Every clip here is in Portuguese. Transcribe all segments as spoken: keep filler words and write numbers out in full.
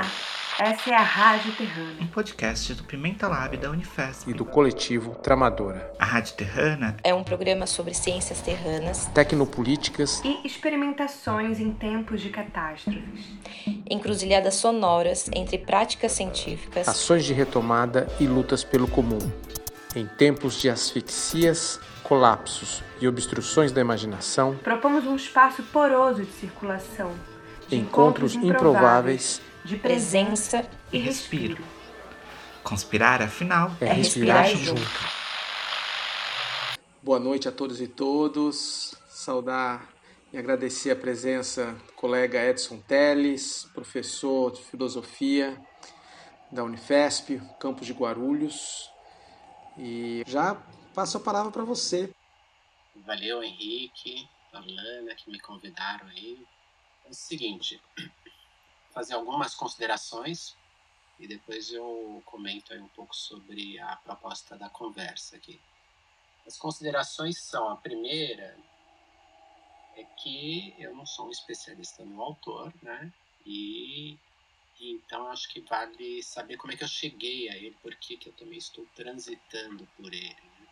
Olá, essa é a Rádio Terrana, um podcast do Pimenta Lab da Unifesp e do coletivo Tramadora. A Rádio Terrana é um programa sobre ciências terranas, tecnopolíticas e experimentações em tempos de catástrofes, encruzilhadas sonoras entre práticas científicas, ações de retomada e lutas pelo comum. Em tempos de asfixias, colapsos e obstruções da imaginação, propomos um espaço poroso de circulação, de encontros improváveis, de presença e respiro. Conspirar, afinal, é, é respirar, respirar junto. junto. Boa noite a todos e todas. Saudar e agradecer a presença do colega Edson Teles, professor de filosofia da Unifesp, campus de Guarulhos. E já passo a palavra para você. Valeu, Henrique, Alana, que me convidaram aí. É o seguinte, fazer algumas considerações e depois eu comento aí um pouco sobre a proposta da conversa aqui. As considerações são, a primeira é que eu não sou um especialista no autor, né? E, e então acho que vale saber como é que eu cheguei a ele, por que que eu também estou transitando por ele, né?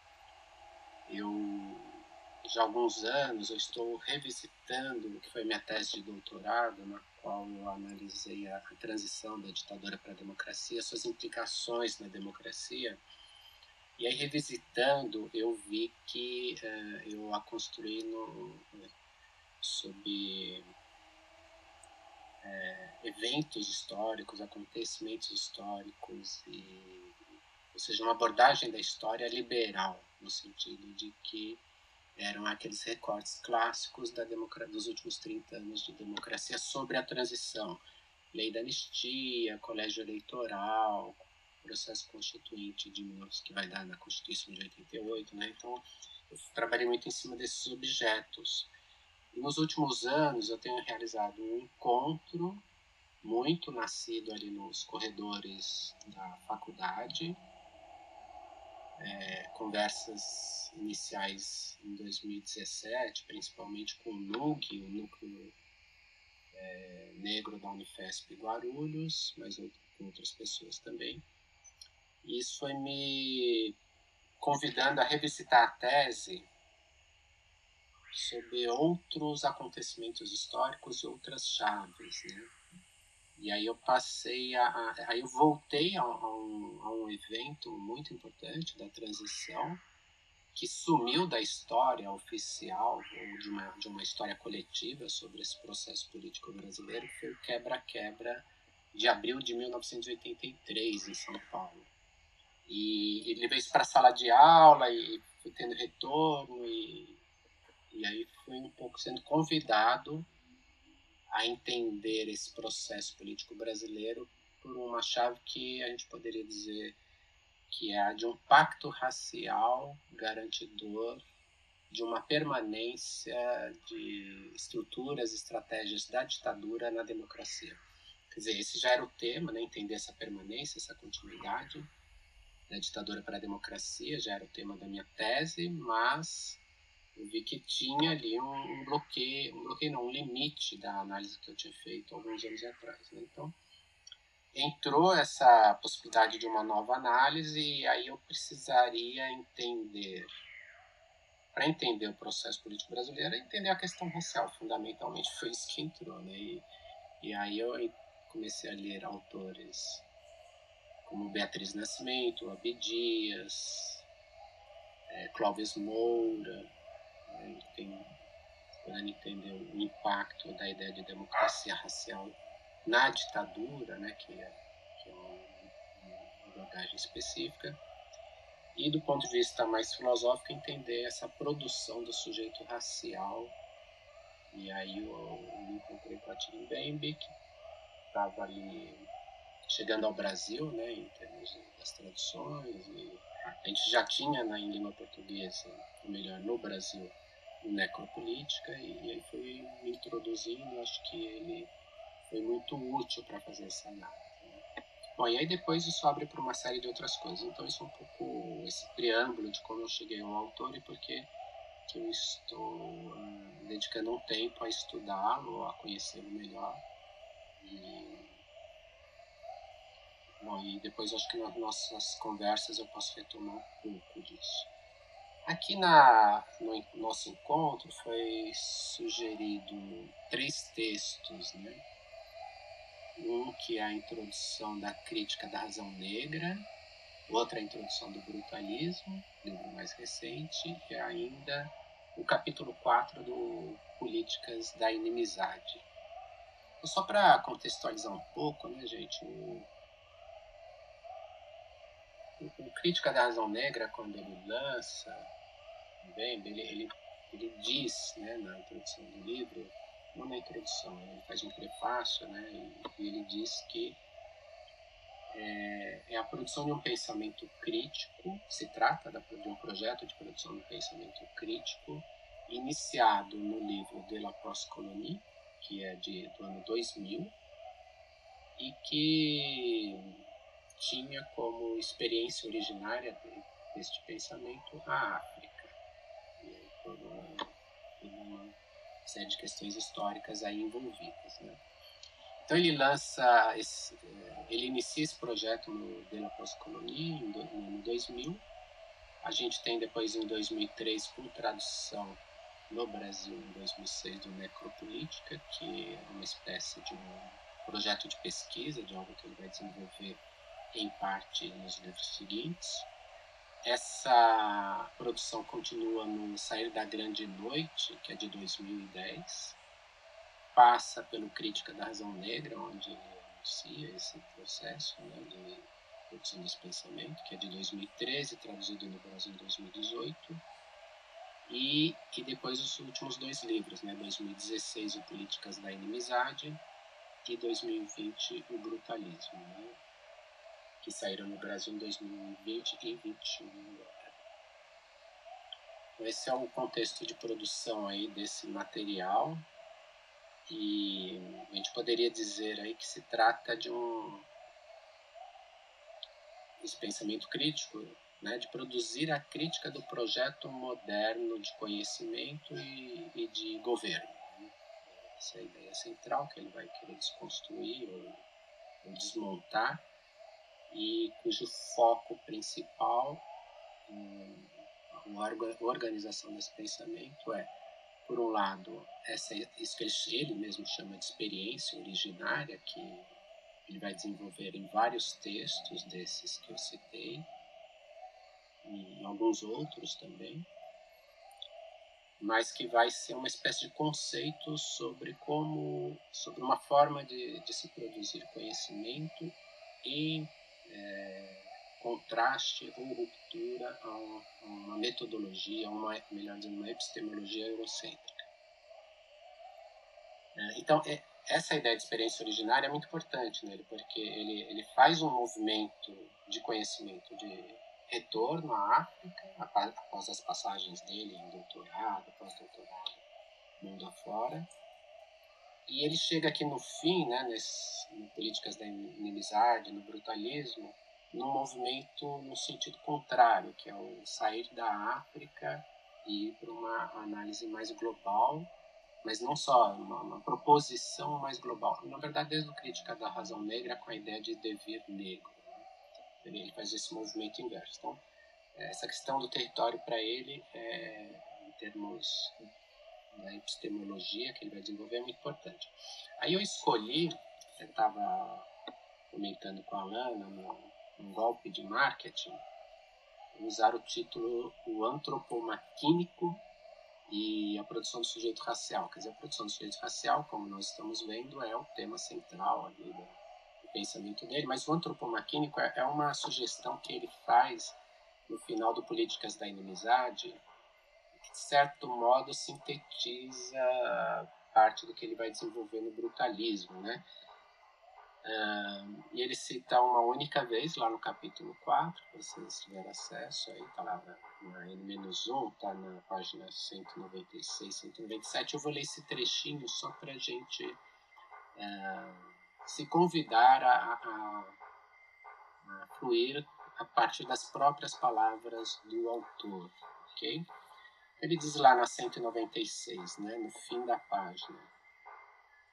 Eu, já há alguns anos, eu estou revisitando o que foi minha tese de doutorado, na qual eu analisei a, a transição da ditadura para a democracia, suas implicações na democracia. E aí, revisitando, eu vi que uh, eu a construí no, sob uh, eventos históricos, acontecimentos históricos, e, ou seja, uma abordagem da história liberal, no sentido de que eram aqueles recortes clássicos da democra- dos últimos trinta anos de democracia sobre a transição. Lei da anistia, colégio eleitoral, processo constituinte de que vai dar na Constituição de oitenta e oito, né? Então, eu trabalhei muito em cima desses objetos. E nos últimos anos, eu tenho realizado um encontro muito nascido ali nos corredores da faculdade, é, conversas iniciais em dois mil e dezessete, principalmente com o N U G, o Núcleo é, Negro da Unifesp Guarulhos, mas com outras pessoas também. E isso foi me convidando a revisitar a tese sobre outros acontecimentos históricos e outras chaves, né? E aí eu passei a, a aí eu voltei a, a, um, a um evento muito importante da transição, que sumiu da história oficial ou de uma, de uma história coletiva sobre esse processo político brasileiro, que foi o quebra-quebra de abril de mil novecentos e oitenta e três em São Paulo. E ele veio para a sala de aula e fui tendo retorno e, e aí fui um pouco sendo convidado a entender esse processo político brasileiro por uma chave que a gente poderia dizer que é a de um pacto racial garantidor de uma permanência de estruturas, estratégias da ditadura na democracia. Quer dizer, esse já era o tema, né? Entender essa permanência, essa continuidade da ditadura para a democracia, já era o tema da minha tese, mas eu vi que tinha ali um, um bloqueio, um bloqueio não, um limite da análise que eu tinha feito alguns anos atrás, né? Então, entrou essa possibilidade de uma nova análise e aí eu precisaria entender, para entender o processo político brasileiro, entender a questão racial, fundamentalmente foi isso que entrou, né? E, e aí eu comecei a ler autores como Beatriz Nascimento, Abdias, é, Clóvis Moura, né? Tem, podendo entender o impacto da ideia de democracia racial na ditadura, né? que é, que é uma, uma abordagem específica. E do ponto de vista mais filosófico, entender essa produção do sujeito racial. E aí eu me encontrei com a Tiri Bembe, que estava ali chegando ao Brasil, né, em termos das traduções. E a gente já tinha, né, em língua portuguesa, ou melhor, no Brasil, o Necropolítica, e, e aí foi me introduzindo. Acho que ele foi muito útil para fazer essa análise. Bom, e aí depois isso abre para uma série de outras coisas. Então isso é um pouco esse preâmbulo de como eu cheguei ao autor e por que eu estou uh, dedicando um tempo a estudá-lo, a conhecê-lo melhor. E, Bom, e depois acho que nas nossas conversas eu posso retomar um pouco disso. Aqui na, no nosso encontro foi sugerido três textos, né? Um que é a introdução da crítica da razão negra, outra a introdução do brutalismo, livro mais recente, e ainda o capítulo quatro do Políticas da Inimizade. Só para contextualizar um pouco, né, gente, o, o, o Crítica da Razão Negra, quando ele lança, bem, ele, ele, ele diz, né, na introdução do livro, não na introdução, ele faz um prefácio, né, e, e ele diz que é, é a produção de um pensamento crítico, se trata da, de um projeto de produção de um pensamento crítico, iniciado no livro De la Postcolonie, que é de, do ano dois mil, e que tinha como experiência originária deste pensamento a África, e por uma, uma série de questões históricas aí envolvidas, né? Então ele lança, esse, ele inicia esse projeto no De la Postcolonie no ano dois mil. A gente tem depois em dois mil e três, com tradução no Brasil, em dois mil e seis, do Necropolítica, que é uma espécie de um projeto de pesquisa, de algo que ele vai desenvolver em parte nos livros seguintes. Essa produção continua no Sair da Grande Noite, que é de dois mil e dez, passa pelo Crítica da Razão Negra, onde ele anuncia esse processo, né, de produção desse pensamento, que é de dois mil e treze, traduzido no Brasil em dois mil e dezoito, e, e depois os últimos dois livros, né, dois mil e dezesseis, o Políticas da Inimizade, e dois mil e vinte, o Brutalismo, né, que saíram no Brasil em dois mil e vinte e vinte e um. Então, esse é o contexto de produção aí desse material, e a gente poderia dizer aí que se trata de um esse pensamento crítico, né, de produzir a crítica do projeto moderno de conhecimento e, e de governo. Né? Essa é a ideia central que ele vai querer desconstruir ou, ou desmontar, e cujo foco principal, hum, a organização desse pensamento é, por um lado, essa, isso que ele, ele mesmo chama de experiência originária, que ele vai desenvolver em vários textos desses que eu citei, e em alguns outros também, mas que vai ser uma espécie de conceito sobre como, sobre uma forma de, de se produzir conhecimento em é, contraste ou ruptura a uma, a uma metodologia, a uma, melhor dizendo, uma epistemologia eurocêntrica. É, então, é, essa ideia de experiência originária é muito importante nele, porque ele, ele faz um movimento de conhecimento, de retorno à África, após as passagens dele em doutorado, pós-doutorado, mundo afora. E ele chega aqui no fim, né, nesse, no Políticas da Inimizade, no Brutalismo, num movimento no sentido contrário, que é o sair da África e ir para uma análise mais global, mas não só, uma, uma proposição mais global. Na verdade, desde o Crítica da Razão Negra, com a ideia de devir negro. Né? Ele faz esse movimento inverso. Então, essa questão do território para ele, é, em termos da epistemologia que ele vai desenvolver, é muito importante. Aí eu escolhi, eu estava comentando com a Alana, um golpe de marketing, usar o título O Antropomaquínico e a Produção do Sujeito Racial. Quer dizer, a produção do sujeito racial, como nós estamos vendo, é o tema central ali do, do pensamento dele, mas o antropomaquínico é, é uma sugestão que ele faz no final do Políticas da Inimizade, que de certo modo sintetiza parte do que ele vai desenvolver no Brutalismo, né? Uh, e ele cita uma única vez lá no capítulo quatro, se vocês tiverem acesso, aí está lá na, na N um, está na página cento e noventa e seis, cento e noventa e sete. Eu vou ler esse trechinho só para a gente uh, se convidar a, a, a fluir a partir das próprias palavras do autor, ok? Ele diz lá na cento e noventa e seis, né, no fim da página: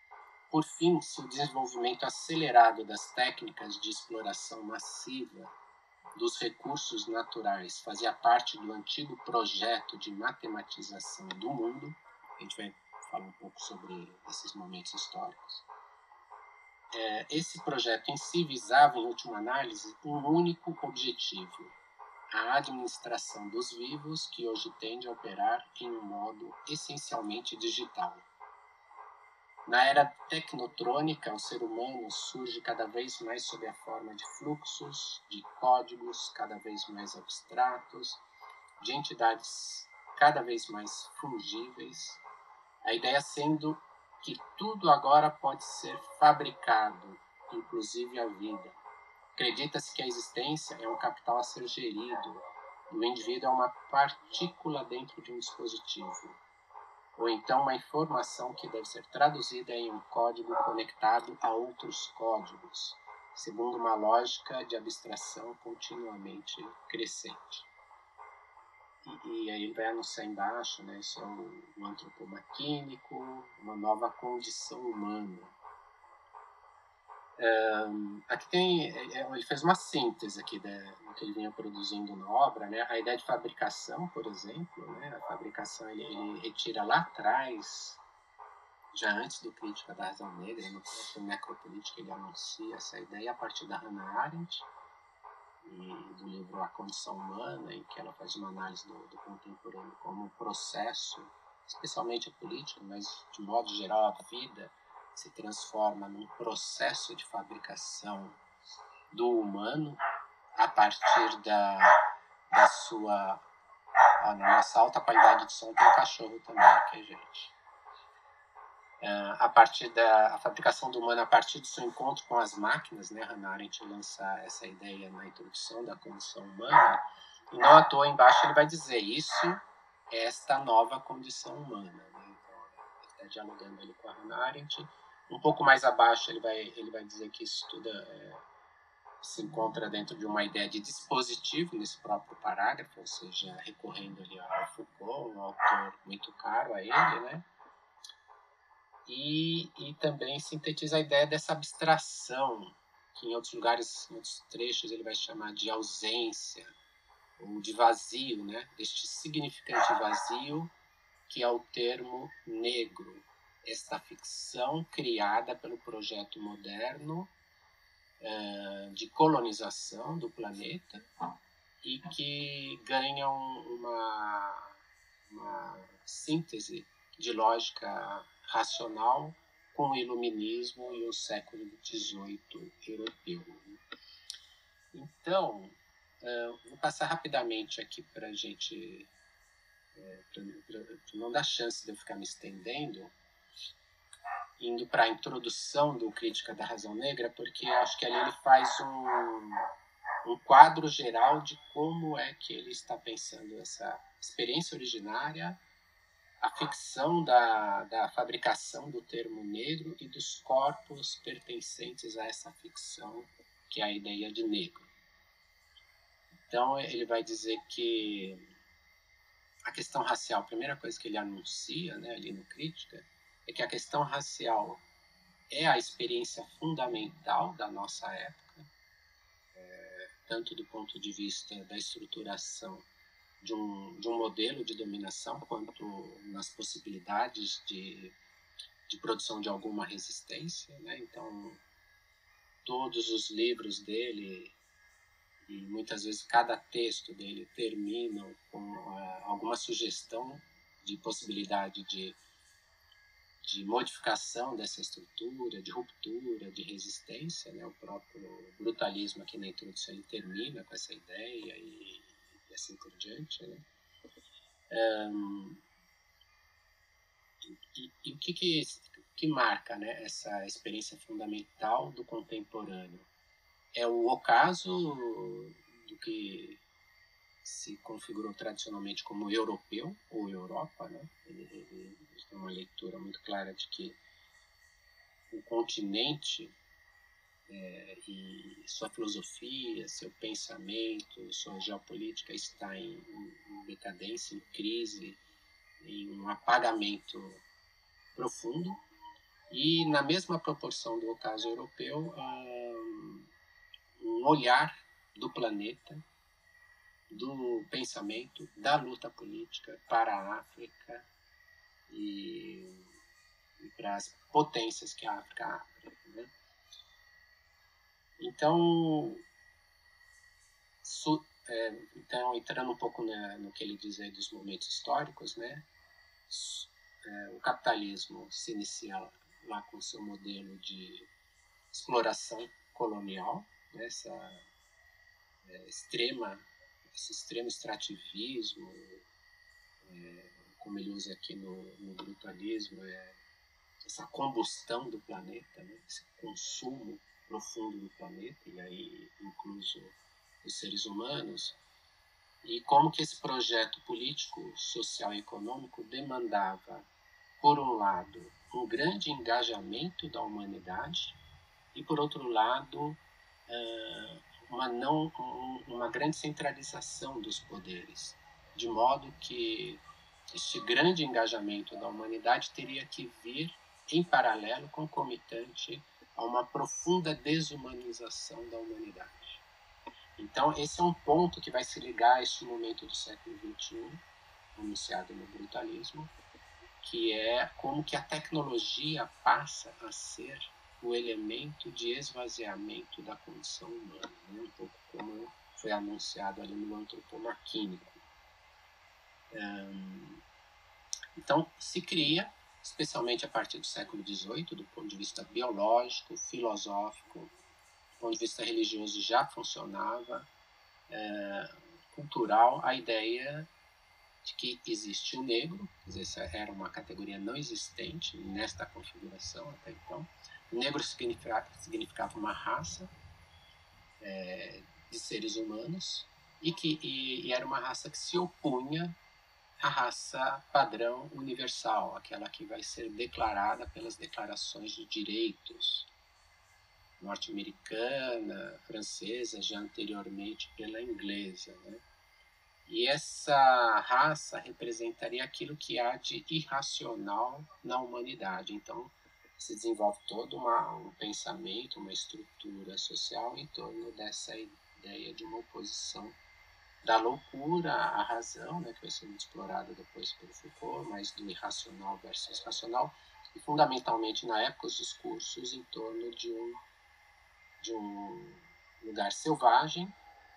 por fim, se o desenvolvimento acelerado das técnicas de exploração massiva dos recursos naturais fazia parte do antigo projeto de matematização do mundo, a gente vai falar um pouco sobre esses momentos históricos, é, esse projeto em si visava, em última análise, um único objetivo: a administração dos vivos, que hoje tende a operar em um modo essencialmente digital. Na era tecnotrônica, o ser humano surge cada vez mais sob a forma de fluxos, de códigos cada vez mais abstratos, de entidades cada vez mais fungíveis, a ideia sendo que tudo agora pode ser fabricado, inclusive a vida. Acredita-se que a existência é um capital a ser gerido, e o indivíduo é uma partícula dentro de um dispositivo, ou então uma informação que deve ser traduzida em um código conectado a outros códigos, segundo uma lógica de abstração continuamente crescente. E, e aí ele vai anunciar embaixo, né, isso é um, um antropomaquínico, uma nova condição humana. Um, aqui tem, ele fez uma síntese aqui da, do que ele vinha produzindo na obra, né? A ideia de fabricação, por exemplo, né? A fabricação ele, ele retira lá atrás, já antes do Crítica da Razão Negra, no próprio Necropolítica, ele anuncia essa ideia a partir da Hannah Arendt e do livro A Condição Humana, em que ela faz uma análise do, do contemporâneo como um processo, especialmente político, mas de modo geral a vida se transforma num processo de fabricação do humano a partir da, da sua... Ah, na nossa alta qualidade de som tem um cachorro também aqui, gente. Uh, a partir da a fabricação do humano a partir do seu encontro com as máquinas, né? Hannah Arendt lança essa ideia na introdução da condição humana, e não à toa embaixo ele vai dizer isso é esta nova condição humana, né? Então ele está dialogando ali com a Hannah Arendt. Um pouco mais abaixo ele vai ele vai dizer que isso tudo é, se encontra dentro de uma ideia de dispositivo nesse próprio parágrafo, ou seja, recorrendo ali ao Foucault, um autor muito caro a ele, né? E, e também sintetiza a ideia dessa abstração, que em outros lugares, em outros trechos, ele vai chamar de ausência, ou de vazio, né? Deste significante vazio, que é o termo negro, esta ficção criada pelo projeto moderno uh, de colonização do planeta e que ganha uma, uma síntese de lógica racional com o iluminismo e o século dezoito europeu. Então, uh, vou passar rapidamente aqui para a gente, é, para não dar chance de eu ficar me estendendo, indo para a introdução do Crítica da Razão Negra, porque acho que ali ele faz um, um quadro geral de como é que ele está pensando essa experiência originária, a ficção da, da fabricação do termo negro e dos corpos pertencentes a essa ficção, que é a ideia de negro. Então, ele vai dizer que a questão racial, a primeira coisa que ele anuncia, né, ali no Crítica, é que a questão racial é a experiência fundamental da nossa época, é, tanto do ponto de vista da estruturação De um, de um modelo de dominação, quanto nas possibilidades de, de produção de alguma resistência, né? Então, todos os livros dele, e muitas vezes cada texto dele, terminam com uh, alguma sugestão de possibilidade de, de modificação dessa estrutura, de ruptura, de resistência, né? O próprio brutalismo aqui na introdução ele termina com essa ideia e e assim por diante, né? Um, e, e o que, que, que marca, né, essa experiência fundamental do contemporâneo? É o ocaso do que se configurou tradicionalmente como europeu ou Europa, né? Ele, ele, ele tem uma leitura muito clara de que o continente É, e sua filosofia, seu pensamento, sua geopolítica está em, em decadência, em crise, em um apagamento profundo, E, na mesma proporção do caso europeu, um olhar do planeta, do pensamento, da luta política para a África e, e para as potências que a África abre, né? Então, su, é, então, entrando um pouco na, no que ele diz aí dos momentos históricos, né? É, o capitalismo se inicia lá com seu modelo de exploração colonial, né? Essa é, extrema, esse extremo extrativismo, é, como ele usa aqui no, no brutalismo, é essa combustão do planeta, né? Esse consumo profundo do planeta, e aí incluso os seres humanos, e como que esse projeto político, social e econômico demandava, por um lado, um grande engajamento da humanidade e, por outro lado, uma, não, uma grande centralização dos poderes, de modo que este grande engajamento da humanidade teria que vir em paralelo, concomitante a uma profunda desumanização da humanidade. Então, esse é um ponto que vai se ligar a este momento do século vinte e um, anunciado no brutalismo, que é como que a tecnologia passa a ser o elemento de esvaziamento da condição humana, né? Um pouco como foi anunciado ali no Antropomaquínico. Então, se cria, especialmente a partir do século dezoito, do ponto de vista biológico, filosófico, do ponto de vista religioso já funcionava, é, cultural, a ideia de que existe o negro, quer dizer, essa era uma categoria não existente nesta configuração até então. O negro significava, significava uma raça é, de seres humanos e que e, e era uma raça que se opunha à raça padrão universal, aquela que vai ser declarada pelas declarações de direitos norte-americana, francesa, já anteriormente pela inglesa, né? E essa raça representaria aquilo que há de irracional na humanidade. Então, se desenvolve todo uma, um pensamento, uma estrutura social em torno dessa ideia de uma oposição da loucura à razão, né, que vai ser explorada depois pelo Foucault, mas do irracional versus racional, e fundamentalmente na época os discursos em torno de um, de um lugar selvagem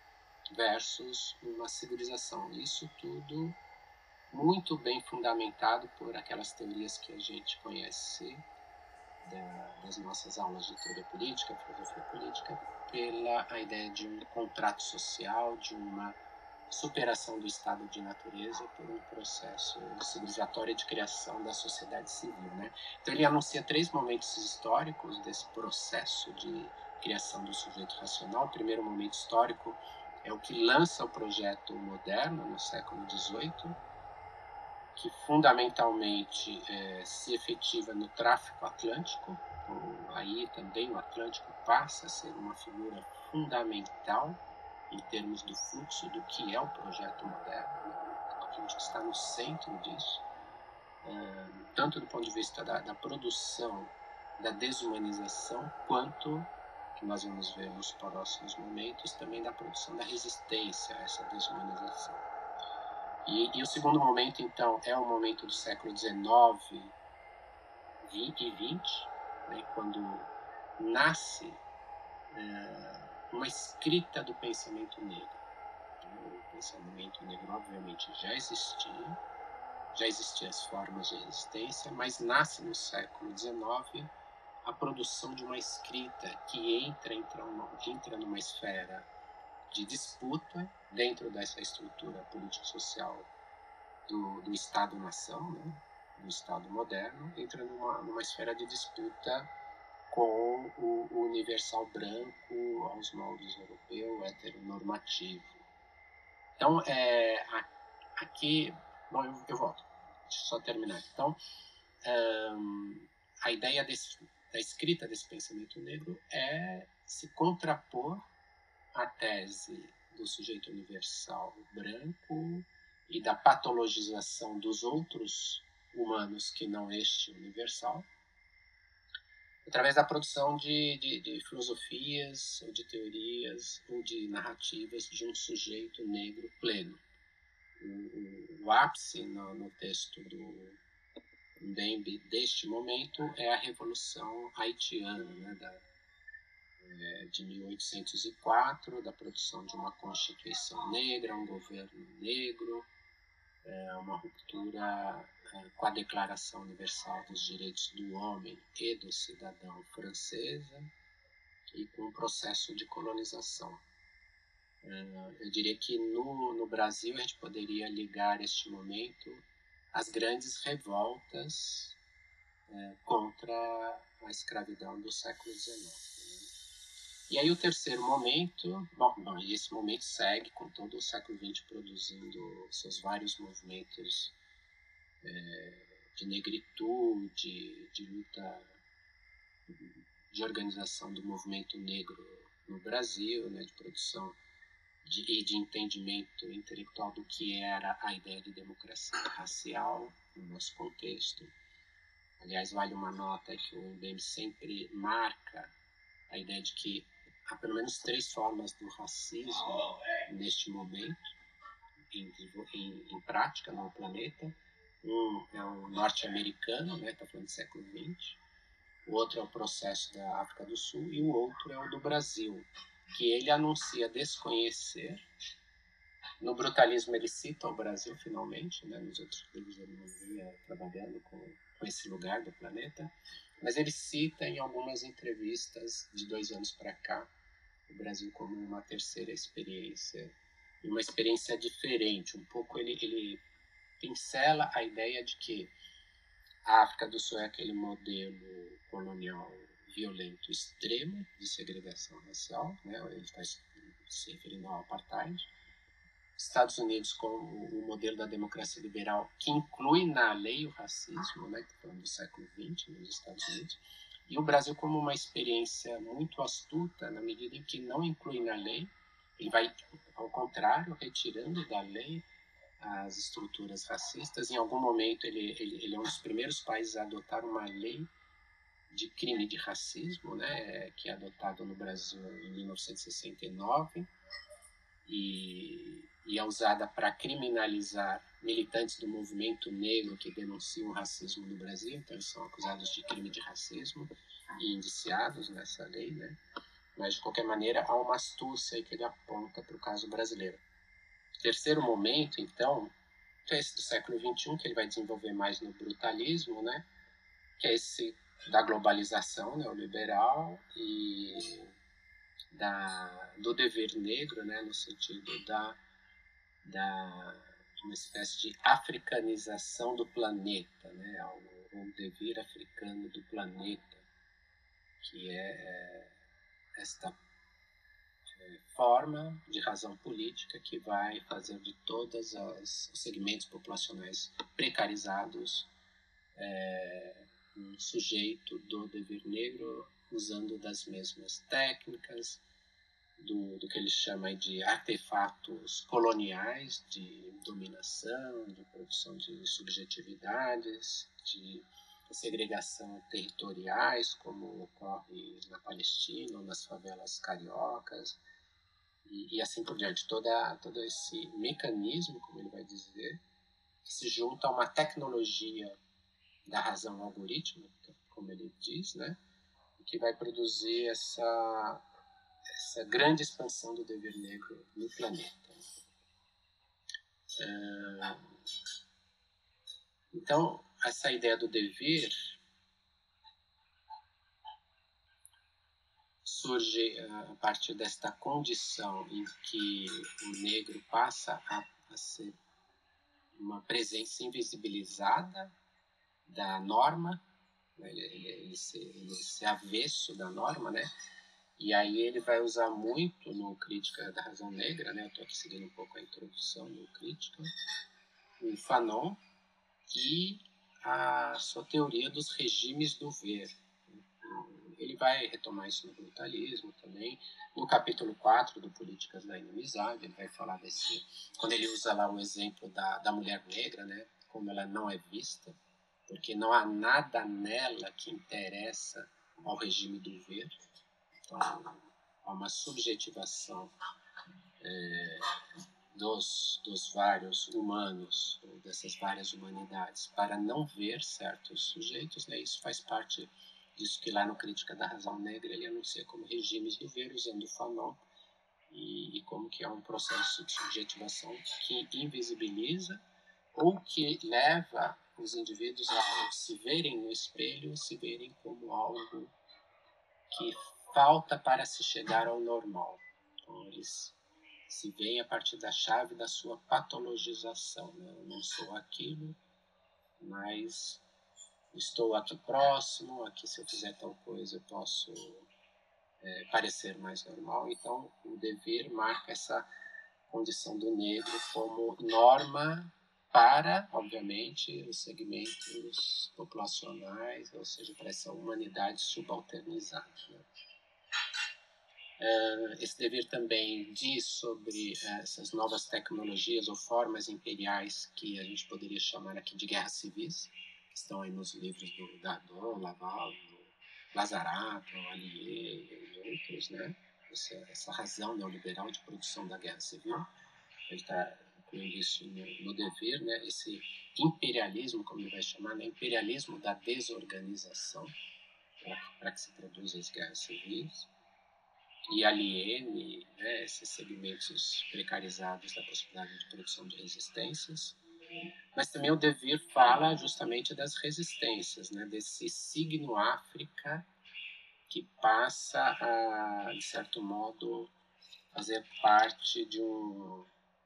versus uma civilização. Isso tudo muito bem fundamentado por aquelas teorias que a gente conhece da, das nossas aulas de teoria política, filosofia política, pela a ideia de um contrato social, de uma superação do estado de natureza por um processo civilizatório de criação da sociedade civil, né? Então ele anuncia três momentos históricos desse processo de criação do sujeito racional. O primeiro momento histórico é o que lança o projeto moderno no século dezoito, que fundamentalmente é, se efetiva no tráfico atlântico. Então, aí também o Atlântico passa a ser uma figura fundamental em termos do fluxo do que é o projeto moderno. O Atlântico está no centro disso, tanto do ponto de vista da, da produção, da desumanização, quanto, que nós vamos ver nos próximos momentos, também da produção da resistência a essa desumanização. E, e o segundo momento, então, é o momento do século dezenove e vinte, né, quando nasce é, uma escrita do pensamento negro. O pensamento negro, obviamente, já existia, já existiam as formas de resistência, mas nasce no século dezenove a produção de uma escrita que entra, entra, entra numa esfera de disputa dentro dessa estrutura político-social do, do Estado-nação, né, do Estado moderno, entra numa, numa esfera de disputa com o, o universal branco aos moldes europeu, heteronormativo. Então, é, aqui, bom, eu, eu volto, deixa eu só terminar. Então, um, a ideia desse, da escrita desse pensamento negro é se contrapor à tese do sujeito universal branco e da patologização dos outros humanos que não este universal, através da produção de, de, de filosofias, ou de teorias, ou de narrativas de um sujeito negro pleno. O, o, o ápice no, no texto do Mbembe deste momento é a Revolução Haitiana, né, da, é, de mil oitocentos e quatro, da produção de uma Constituição negra, um governo negro, é, uma ruptura é, com a Declaração Universal dos Direitos do Homem e do Cidadão francesa e com o processo de colonização. É, eu diria que no, no Brasil a gente poderia ligar este momento às grandes revoltas é, contra a escravidão do século dezenove. Né? E aí o terceiro momento, bom, bom, e esse momento segue com todo o século vinte produzindo seus vários movimentos é, de negritude, de luta, de organização do movimento negro no Brasil, né, de produção de, e de entendimento intelectual do que era a ideia de democracia racial no nosso contexto. Aliás, vale uma nota que o Mbembe sempre marca a ideia de que há pelo menos três formas do racismo neste momento, em, em, em prática no planeta. Um é o norte-americano, né, está falando do século vinte. O outro é o processo da África do Sul e o outro é o do Brasil, que ele anuncia desconhecer. No Brutalismo ele cita o Brasil finalmente, né, nos outros livros ele não vinha trabalhando com, com esse lugar do planeta, mas ele cita em algumas entrevistas de dois anos para cá o Brasil como uma terceira experiência, e uma experiência diferente. Um pouco ele, ele pincela a ideia de que a África do Sul é aquele modelo colonial violento extremo de segregação racial, né? Ele está se referindo ao apartheid. Estados Unidos como o modelo da democracia liberal, que inclui na lei o racismo, né, que falando do século vinte nos Estados Unidos, e o Brasil como uma experiência muito astuta, na medida em que não inclui na lei, ele vai, ao contrário, retirando da lei as estruturas racistas. Em algum momento ele, ele, ele é um dos primeiros países a adotar uma lei de crime de racismo, né, que é adotado no Brasil em mil novecentos e sessenta e nove, e, e é usada para criminalizar militantes do movimento negro que denunciam o racismo no Brasil. Então eles são acusados de crime de racismo e indiciados nessa lei, né? Mas de qualquer maneira há uma astúcia aí que ele aponta para o caso brasileiro. Terceiro momento, então, é esse do século vinte e um, que ele vai desenvolver mais no brutalismo, né? Que é esse da globalização neoliberal e da, do dever negro, né? No sentido da, da, de uma espécie de africanização do planeta, né? O, o dever africano do planeta, que é, é esta forma de razão política que vai fazer de todos os segmentos populacionais precarizados é, um sujeito do dever negro usando das mesmas técnicas, do, do que ele chama de artefatos coloniais de dominação, de produção de subjetividades, de segregação territoriais, como ocorre na Palestina ou nas favelas cariocas, E, e assim por diante. Toda, todo esse mecanismo, como ele vai dizer, que se junta a uma tecnologia da razão algorítmica, como ele diz, né? Que vai produzir essa, essa grande expansão do dever negro no planeta. Então, essa ideia do dever surge a partir desta condição em que o negro passa a, a ser uma presença invisibilizada da norma, ele, ele, ele, se, ele se avesso da norma, né? E aí ele vai usar muito no Crítica da Razão Negra, né? Eu estou aqui seguindo um pouco a introdução do Crítica, o Fanon e a sua teoria dos regimes do ver. Ele vai retomar isso no brutalismo também. No capítulo quatro do Políticas da Inimizade, ele vai falar desse... Quando ele usa lá o exemplo da, da mulher negra, né? Como ela não é vista, porque não há nada nela que interessa ao regime do ver. Então, há uma subjetivação é, dos, dos vários humanos, ou dessas várias humanidades, para não ver certos sujeitos, né? Isso faz parte disso que lá no Crítica da Razão Negra ele anuncia como regimes do ver, usando o Fanon, e, e como que é um processo de subjetivação que invisibiliza ou que leva os indivíduos a se verem no espelho, se verem como algo que falta para se chegar ao normal. Então, eles se veem a partir da chave da sua patologização, né? Eu não sou aquilo, mas estou aqui próximo, aqui se eu fizer tal coisa eu posso é, parecer mais normal. Então, o dever marca essa condição do negro como norma para, obviamente, os segmentos populacionais, ou seja, para essa humanidade subalternizada, né? Esse dever também diz sobre essas novas tecnologias ou formas imperiais que a gente poderia chamar aqui de guerras civis, que estão aí nos livros do Dardon, Laval, Lazarato, Allier e outros, né? Essa, essa razão neoliberal de produção da guerra civil. Ele está incluindo isso no, no dever, né? Esse imperialismo, como ele vai chamar, né? Imperialismo da desorganização, para que se produzam as guerras civis. E aliene, né, esses segmentos precarizados da possibilidade de produção de resistências. Mas também o dever fala justamente das resistências, né, desse signo África que passa a, de certo modo, fazer parte de um,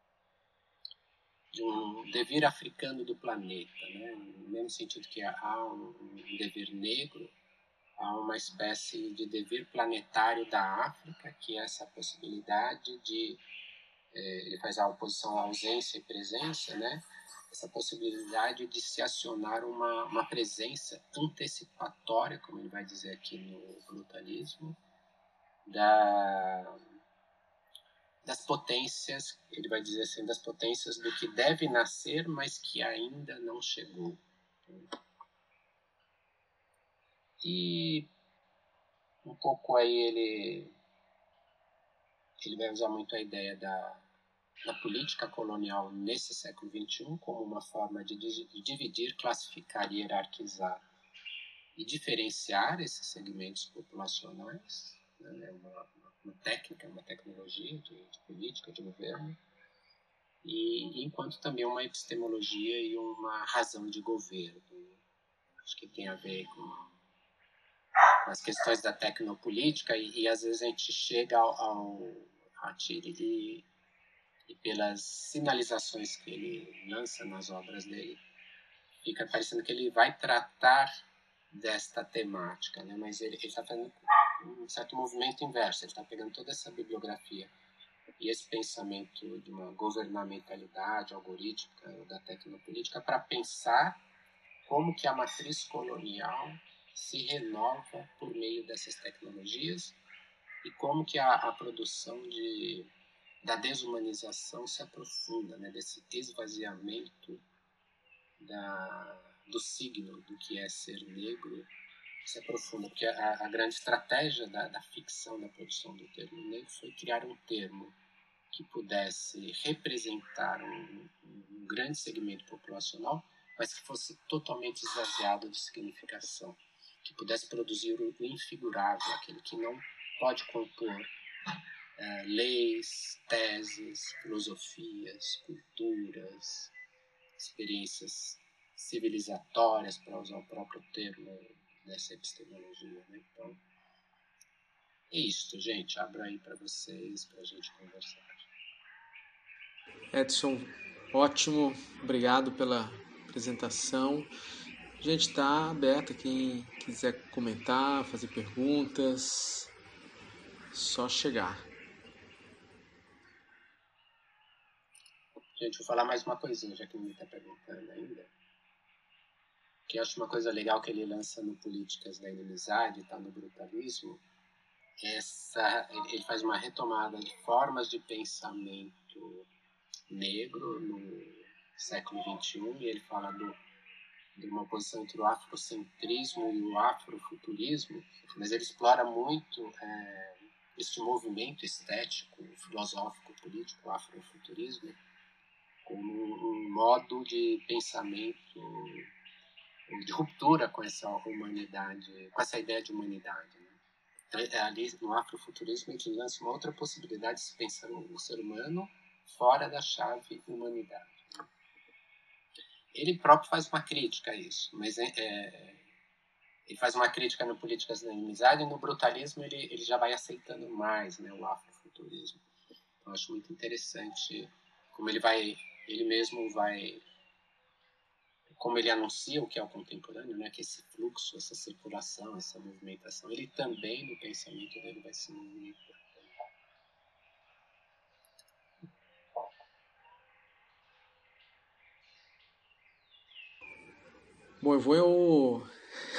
de um dever africano do planeta, né, no mesmo sentido que há um, um dever negro, há uma espécie de dever planetário da África, que é essa possibilidade de, eh, ele faz a oposição à ausência e presença, né? Essa possibilidade de se acionar uma, uma presença antecipatória, como ele vai dizer aqui no brutalismo, da, das potências, ele vai dizer assim, das potências do que deve nascer, mas que ainda não chegou. E um pouco aí ele, ele vai usar muito a ideia da, da política colonial nesse século vinte e um como uma forma de, de dividir, classificar, hierarquizar e diferenciar esses segmentos populacionais, né? É uma, uma técnica, uma tecnologia de, de política, de governo, e enquanto também uma epistemologia e uma razão de governo. Acho que tem a ver com as questões da tecnopolítica e, e às vezes a gente chega ao, ao a Tire e, e pelas sinalizações que ele lança nas obras dele, fica parecendo que ele vai tratar desta temática, né? Mas ele está fazendo um certo movimento inverso, ele está pegando toda essa bibliografia e esse pensamento de uma governamentalidade algorítmica ou da tecnopolítica para pensar como que a matriz colonial se renova por meio dessas tecnologias e como que a, a produção de, da desumanização se aprofunda, né, desse esvaziamento da, do signo do que é ser negro se aprofunda, porque a, a grande estratégia da, da ficção, da produção do termo negro foi criar um termo que pudesse representar um, um grande segmento populacional, mas que fosse totalmente esvaziado de significação, que pudesse produzir o infigurável, aquele que não pode compor uh, leis, teses, filosofias, culturas, experiências civilizatórias, para usar o próprio termo dessa epistemologia, né? Então, é isso, gente. Abro aí para vocês, para a gente conversar. Edson, ótimo. Obrigado pela apresentação. A gente está aberto, quem quiser comentar, fazer perguntas, só chegar. Gente, vou falar mais uma coisinha, já que ninguém está perguntando ainda. Que eu acho uma coisa legal que ele lança no Políticas da Inimizade, tá, no Brutalismo. Essa, ele faz uma retomada de formas de pensamento negro no século vinte e um, e ele fala do de uma oposição entre o afrocentrismo e o afrofuturismo, mas ele explora muito é, este movimento estético, filosófico, político, o afrofuturismo, como um modo de pensamento de ruptura com essa humanidade, com essa ideia de humanidade. Né? Então, ali no afrofuturismo ele lança uma outra possibilidade de se pensar o ser humano fora da chave humanidade. Ele próprio faz uma crítica a isso, mas é, é, ele faz uma crítica no Políticas da Inimizade, e no brutalismo ele, ele já vai aceitando mais, né, o afrofuturismo. Então, eu acho muito interessante como ele vai, ele mesmo vai, como ele anuncia o que é o contemporâneo, né, que esse fluxo, essa circulação, essa movimentação, ele também no pensamento dele vai se movimentar. Bom, eu vou eu...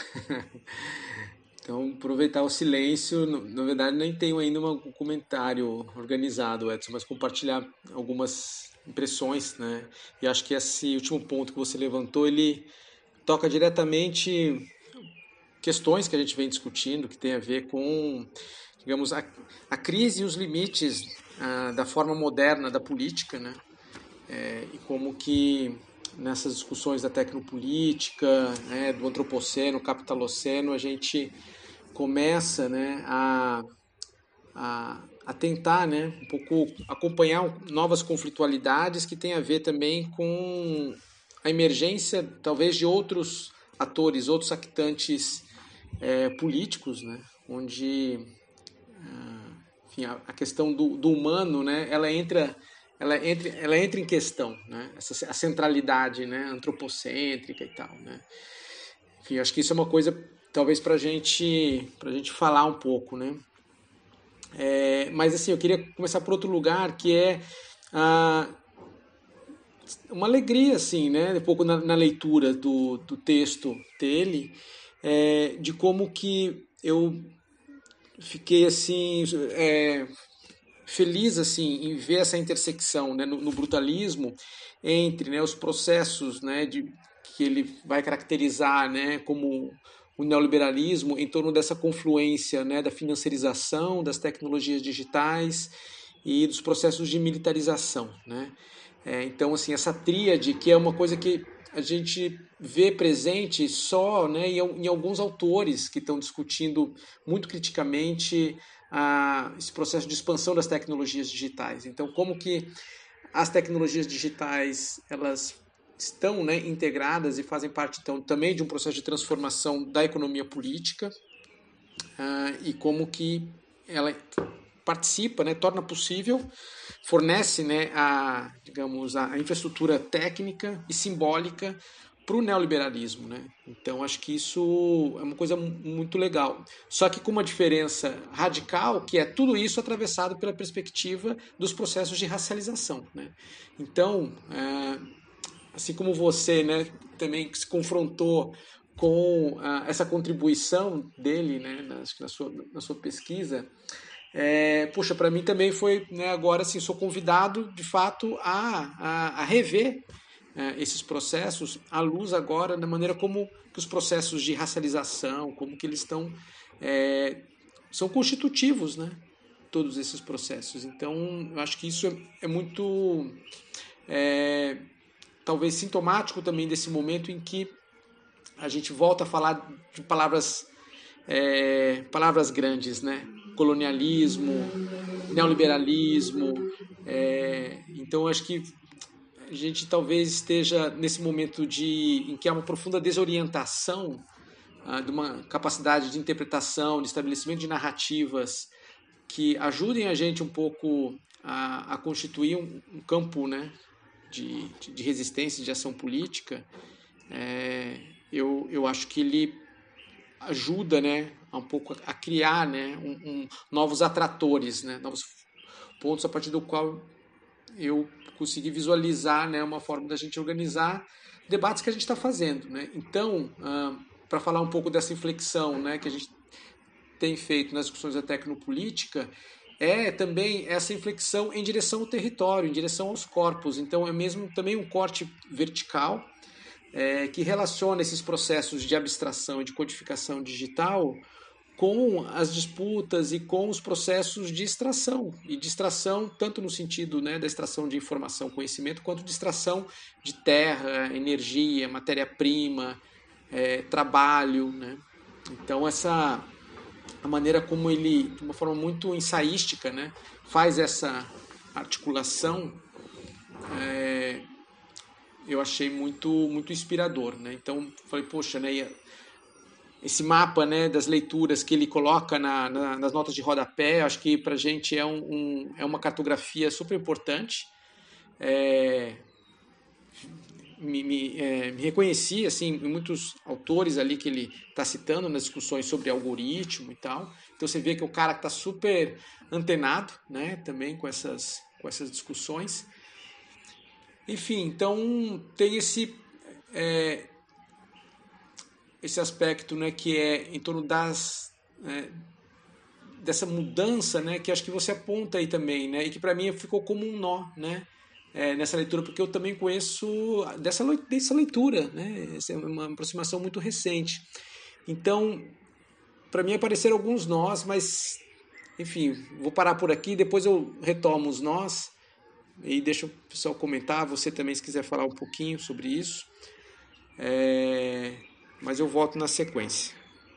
então aproveitar o silêncio. Na verdade, nem tenho ainda um comentário organizado, Edson, mas compartilhar algumas impressões, né? E acho que esse último ponto que você levantou, ele toca diretamente questões que a gente vem discutindo, que tem a ver com, digamos, a, a crise e os limites ah, da forma moderna da política, né? É, e como que nessas discussões da tecnopolítica, né, do antropoceno, capitaloceno, a gente começa, né, a, a, a tentar, né, um pouco acompanhar novas conflitualidades que tem a ver também com a emergência, talvez, de outros atores, outros actantes é, políticos, né, onde enfim, a, a questão do, do humano, né, ela entra ela entra, ela entra em questão, né? Essa, a centralidade, né? Antropocêntrica e tal, né? Enfim, acho que isso é uma coisa, talvez, para gente, a gente falar um pouco, né? É, mas, assim, eu queria começar por outro lugar, que é ah, uma alegria, assim, né? Um pouco na, na leitura do, do texto dele, é, de como que eu fiquei, assim... É, feliz assim em ver essa intersecção, né, no, no brutalismo entre, né, os processos, né, de, que ele vai caracterizar, né, como o neoliberalismo em torno dessa confluência, né, da financiarização, das tecnologias digitais e dos processos de militarização, né? É, então, assim, essa tríade, que é uma coisa que a gente vê presente só, né, em, em alguns autores que estão discutindo muito criticamente a, esse processo de expansão das tecnologias digitais. Então, como que as tecnologias digitais elas estão, né, integradas e fazem parte então, também de um processo de transformação da economia política uh, e como que ela participa, né, torna possível, fornece, né, a, digamos, a infraestrutura técnica e simbólica para o neoliberalismo, né? Então, acho que isso é uma coisa muito legal. Só que com uma diferença radical, que é tudo isso atravessado pela perspectiva dos processos de racialização, né? Então, é, assim como você, né, também se confrontou com a, essa contribuição dele, né, na, na, sua, na sua pesquisa, é, puxa, para mim também foi, né, agora assim, sou convidado, de fato, a, a, a rever esses processos à luz agora da maneira como que os processos de racialização, como que eles estão é, são constitutivos, né? Todos esses processos. Então, eu acho que isso é, é muito é, talvez sintomático também desse momento em que a gente volta a falar de palavras é, palavras grandes, né? Colonialismo, neoliberalismo. É, então, acho que a gente talvez esteja nesse momento de, em que há uma profunda desorientação ah, de uma capacidade de interpretação, de estabelecimento de narrativas que ajudem a gente um pouco a, a constituir um, um campo, né, de, de resistência, de ação política. É, eu, eu acho que ele ajuda, né, a um pouco a criar, né, um, um, novos atratores, né, novos pontos a partir do qual eu consegui visualizar, né, uma forma da gente organizar debates que a gente está fazendo, né? Então, ah, para falar um pouco dessa inflexão, né, que a gente tem feito nas discussões da tecnopolítica, é também essa inflexão em direção ao território, em direção aos corpos. Então, é mesmo também um corte vertical, é, que relaciona esses processos de abstração e de codificação digital com as disputas e com os processos de extração. E de extração, tanto no sentido, né, da extração de informação, conhecimento, quanto de extração de terra, energia, matéria-prima, é, trabalho. Né? Então, essa a maneira como ele, de uma forma muito ensaística, né, faz essa articulação, é, eu achei muito, muito inspirador. Né? Então, falei, poxa, né, esse mapa, né, das leituras que ele coloca na, na, nas notas de rodapé, acho que para a gente é, um, um, é uma cartografia super importante. É, me, me, é, me reconheci assim, em muitos autores ali que ele está citando nas discussões sobre algoritmo e tal. Então você vê que o cara está super antenado, né, também com essas, com essas discussões. Enfim, então tem esse... É, esse aspecto, né, que é em torno das, né, dessa mudança, né, que acho que você aponta aí também, né, e que para mim ficou como um nó, né, é, nessa leitura, porque eu também conheço dessa, dessa leitura, né, essa é uma aproximação muito recente. Então, para mim apareceram alguns nós, mas, enfim, vou parar por aqui, depois eu retomo os nós e deixo o pessoal comentar, você também se quiser falar um pouquinho sobre isso. É... Mas eu volto na sequência.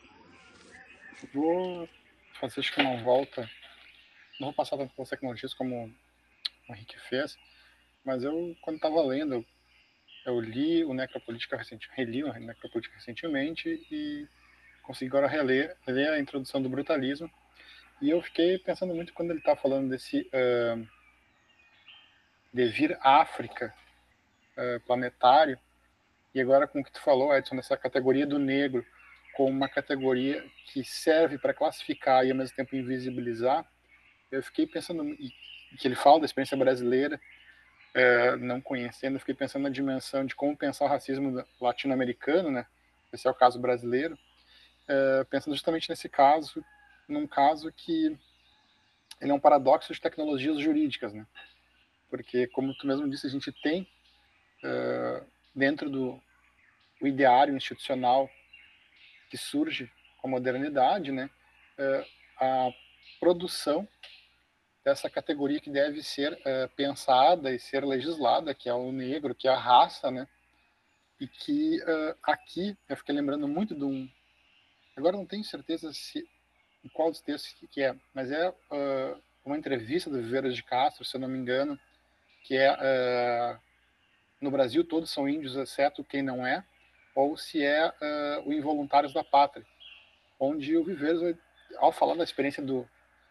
Vou fazer, acho que uma volta. Não vou passar tanto pelas tecnologias como o Henrique fez, mas eu, quando estava lendo, eu li o Necropolítica recentemente, reli o Necropolítica recentemente e consegui agora reler, reler a introdução do brutalismo. E eu fiquei pensando muito quando ele está falando desse uh, devir África uh, planetário. E agora, com o que tu falou, Edson, nessa categoria do negro, como uma categoria que serve para classificar e, ao mesmo tempo, invisibilizar, eu fiquei pensando, e que ele fala da experiência brasileira, é, não conhecendo, eu fiquei pensando na dimensão de como pensar o racismo latino-americano, né? Esse é o caso brasileiro, é, pensando justamente nesse caso, num caso que ele é um paradoxo de tecnologias jurídicas, né? Porque, como tu mesmo disse, a gente tem... É, dentro do o ideário institucional que surge com a modernidade, né, a produção dessa categoria que deve ser pensada e ser legislada, que é o negro, que é a raça, né, e que aqui, eu fiquei lembrando muito de um... Agora não tenho certeza se em qual dos textos que é, mas é uma entrevista do Viveiros de Castro, se eu não me engano, que é... no Brasil todos são índios, exceto quem não é, ou se é uh, o Involuntários da Pátria, onde o Viveiros, ao falar da experiência do,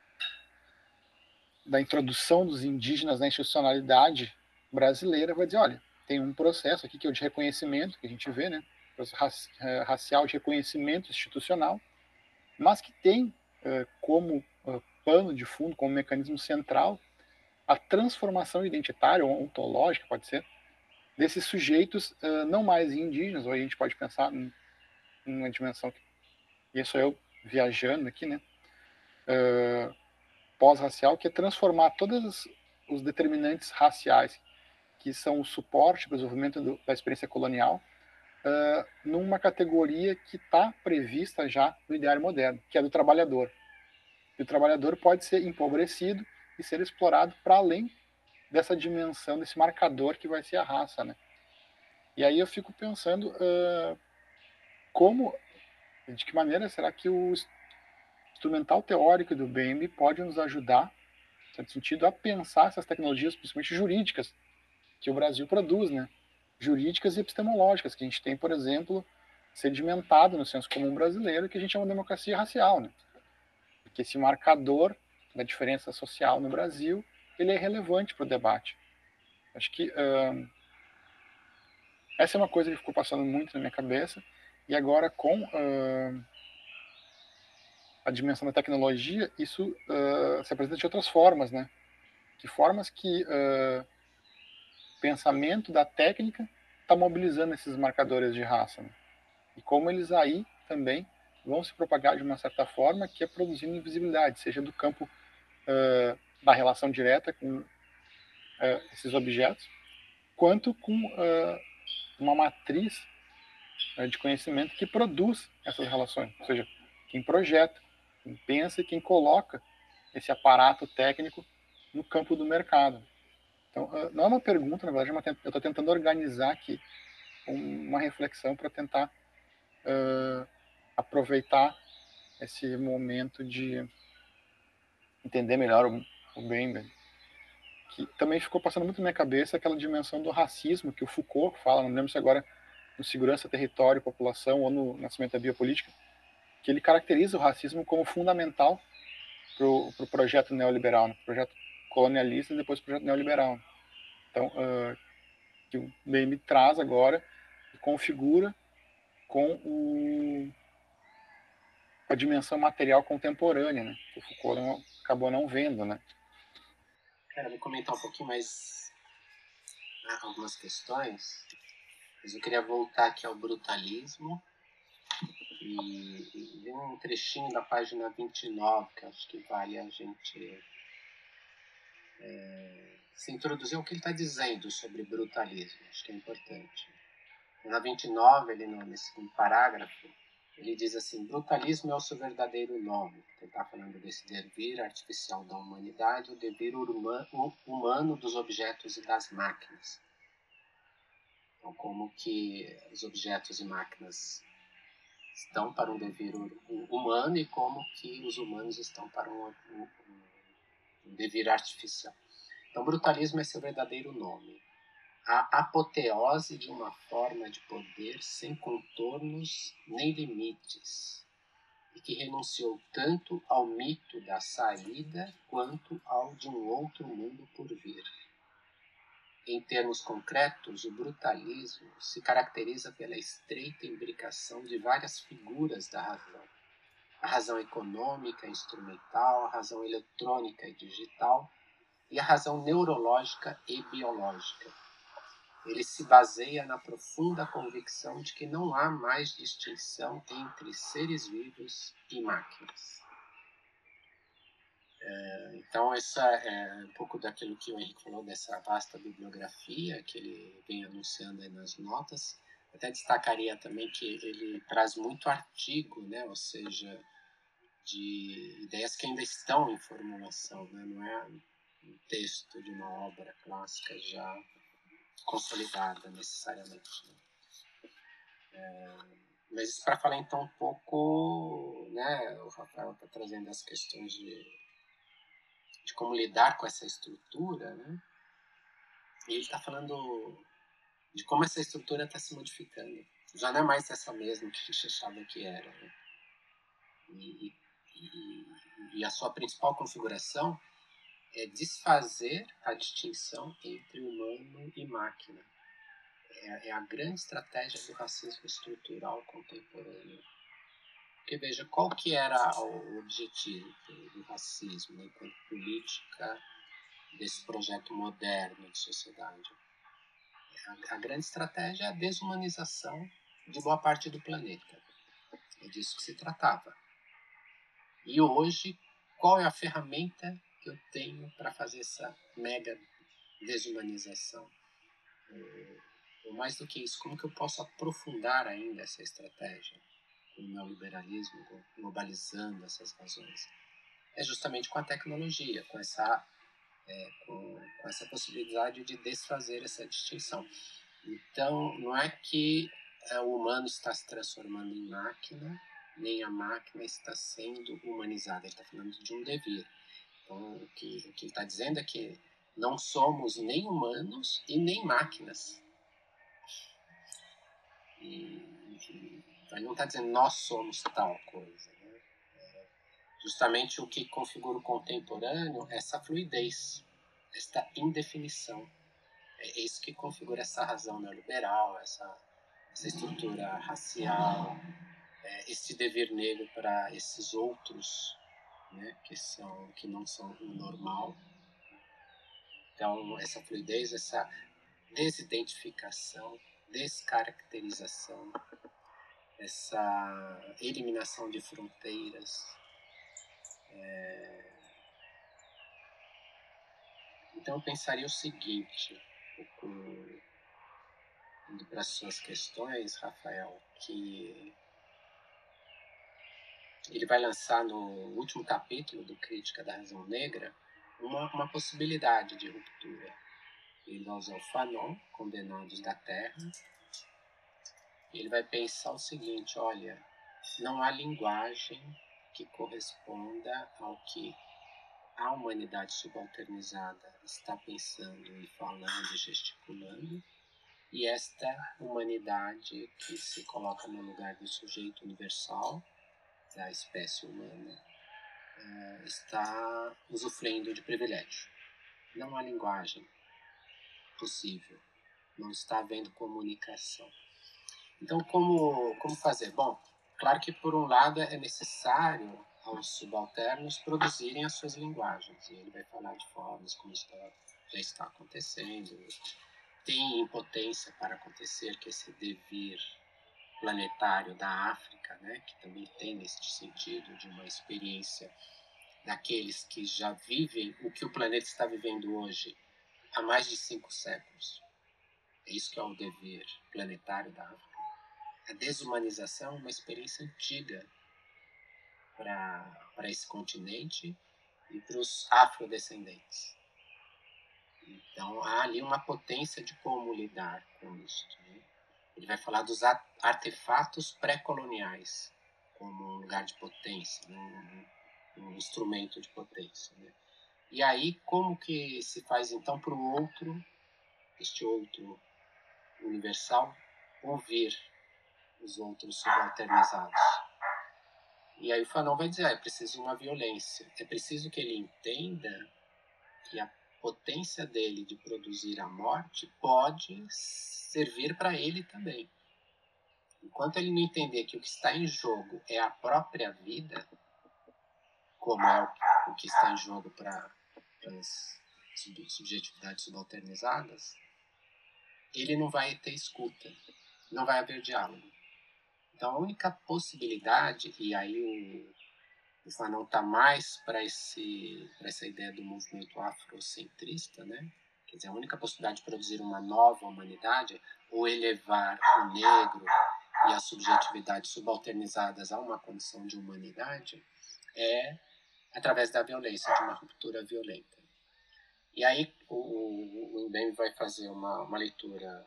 da introdução dos indígenas na institucionalidade brasileira, vai dizer, olha, tem um processo aqui que é o de reconhecimento, que a gente vê, né, processo racial de reconhecimento institucional, mas que tem uh, como uh, pano de fundo, como mecanismo central, a transformação identitária ou ontológica, pode ser, desses sujeitos uh, não mais indígenas, ou a gente pode pensar em, em uma dimensão que, e isso eu viajando aqui, né, uh, pós-racial, que é transformar todos os determinantes raciais que são o suporte para o desenvolvimento do, da experiência colonial uh, numa categoria que está prevista já no ideário moderno, que é do trabalhador. E o trabalhador pode ser empobrecido e ser explorado para além dessa dimensão, desse marcador que vai ser a raça, né? E aí eu fico pensando uh, como, de que maneira será que o instrumental teórico do B M pode nos ajudar, em certo sentido, a pensar essas tecnologias, principalmente jurídicas, que o Brasil produz, né? Jurídicas e epistemológicas, que a gente tem, por exemplo, sedimentado no senso comum brasileiro, que a gente é uma democracia racial, né? Porque esse marcador da diferença social no Brasil, ele é relevante para o debate. Acho que uh, essa é uma coisa que ficou passando muito na minha cabeça, e agora com uh, a dimensão da tecnologia, isso uh, se apresenta de outras formas, né? Que formas que uh, o pensamento da técnica está mobilizando esses marcadores de raça, né? E como eles aí também vão se propagar de uma certa forma, que é produzindo invisibilidade, seja do campo uh, da relação direta com uh, esses objetos, quanto com uh, uma matriz uh, de conhecimento que produz essas relações, ou seja, quem projeta, quem pensa e quem coloca esse aparato técnico no campo do mercado. Então, uh, não é uma pergunta, na verdade, é uma, eu estou tentando organizar aqui uma reflexão para tentar uh, aproveitar esse momento de entender melhor o, o Benben, que também ficou passando muito na minha cabeça aquela dimensão do racismo que o Foucault fala, não lembro se agora no Segurança, Território e População ou no Nascimento da Biopolítica, que ele caracteriza o racismo como fundamental para o pro projeto neoliberal, né? Projeto colonialista e depois projeto neoliberal. Então, uh, que o Benben traz agora e configura com o, a dimensão material contemporânea, né? Que o Foucault não, acabou não vendo, né? Quero comentar um pouquinho mais, né, algumas questões, mas eu queria voltar aqui ao brutalismo e, e ver um trechinho da página vinte e nove, que acho que vale a gente é, se introduzir o que ele está dizendo sobre brutalismo, acho que é importante. Na vinte e nove, ele, no, nesse segundo parágrafo, ele diz assim: brutalismo é o seu verdadeiro nome. Ele está falando desse devir artificial da humanidade, o devir humano, humano dos objetos e das máquinas. Então, como que os objetos e máquinas estão para um devir humano e como que os humanos estão para um, um, um devir artificial. Então, brutalismo é seu verdadeiro nome. A apoteose de uma forma de poder sem contornos nem limites, e que renunciou tanto ao mito da saída quanto ao de um outro mundo por vir. Em termos concretos, o brutalismo se caracteriza pela estreita imbricação de várias figuras da razão. A razão econômica e instrumental, a razão eletrônica e digital, e a razão neurológica e biológica. Ele se baseia na profunda convicção de que não há mais distinção entre seres vivos e máquinas. É, então, essa é um pouco daquilo que o Henrique falou, dessa vasta bibliografia que ele vem anunciando aí nas notas. Até destacaria também que ele traz muito artigo, né? Ou seja, de ideias que ainda estão em formulação, né? Não é um texto de uma obra clássica já consolidada necessariamente. Né? É, mas para falar então um pouco, né, o Rafael está trazendo as questões de, de como lidar com essa estrutura, né? E ele está falando de como essa estrutura está se modificando. Já não é mais essa mesma que a gente achava que era. Né? E, e, e a sua principal configuração é desfazer a distinção entre humano e máquina. É a grande estratégia do racismo estrutural contemporâneo. Porque veja, qual que era o objetivo do racismo, né, enquanto política desse projeto moderno de sociedade? A, a grande estratégia é a desumanização de boa parte do planeta. É disso que se tratava. E hoje, qual é a ferramenta que eu tenho para fazer essa mega desumanização? Ou mais do que isso, como que eu posso aprofundar ainda essa estratégia com o neoliberalismo, globalizando essas razões? É justamente com a tecnologia, com essa, é, com, com essa possibilidade de desfazer essa distinção. Então, não é que é, o humano está se transformando em máquina, nem a máquina está sendo humanizada. Ele está falando de um devir. Então, o que, o que ele está dizendo é que não somos nem humanos e nem máquinas. E, e, então ele não está dizendo nós somos tal coisa. Né? É justamente o que configura o contemporâneo é essa fluidez, esta indefinição. É isso que configura essa razão neoliberal, essa, essa estrutura racial, é, esse dever negro para esses outros, né, que, são, que não são o normal. Então, essa fluidez, essa desidentificação, descaracterização, essa eliminação de fronteiras. É... Então eu pensaria o seguinte, um pouco indo para as suas questões, Rafael, que ele vai lançar no último capítulo do Crítica da Razão Negra uma, uma possibilidade de ruptura. Ele vai usar o Fanon, Condenados da Terra, e ele vai pensar o seguinte: olha, não há linguagem que corresponda ao que a humanidade subalternizada está pensando e falando e gesticulando, e esta humanidade que se coloca no lugar do sujeito universal, da espécie humana, está usufruindo de privilégio. Não há linguagem possível, não está havendo comunicação. Então, como, como fazer? Bom, claro que por um lado é necessário aos subalternos produzirem as suas linguagens, e ele vai falar de formas como isso já está acontecendo, tem impotência para acontecer, que esse devir planetário da África, né, que também tem nesse sentido de uma experiência daqueles que já vivem o que o planeta está vivendo hoje há mais de cinco séculos. É isso que é o devir planetário da África. A desumanização é uma experiência antiga para esse continente e para os afrodescendentes. Então, há ali uma potência de como lidar com isso. Né? Ele vai falar dos artefatos pré-coloniais como um lugar de potência, um, um instrumento de potência. Né? E aí, como que se faz, então, para o outro, este outro universal, ouvir os outros subalternizados? E aí o Fanon vai dizer, ah, é preciso uma violência. É preciso que ele entenda que a potência dele de produzir a morte pode servir para ele também. Enquanto ele não entender que o que está em jogo é a própria vida, como é o que está em jogo para as subjetividades subalternizadas, ele não vai ter escuta, não vai haver diálogo. Então a única possibilidade, e aí o, o Fanon está mais para essa ideia do movimento afrocentrista, né? Quer dizer, a única possibilidade de produzir uma nova humanidade, ou elevar o negro e as subjetividades subalternizadas a uma condição de humanidade, é através da violência, de uma ruptura violenta. E aí o, o Mbembe vai fazer uma, uma leitura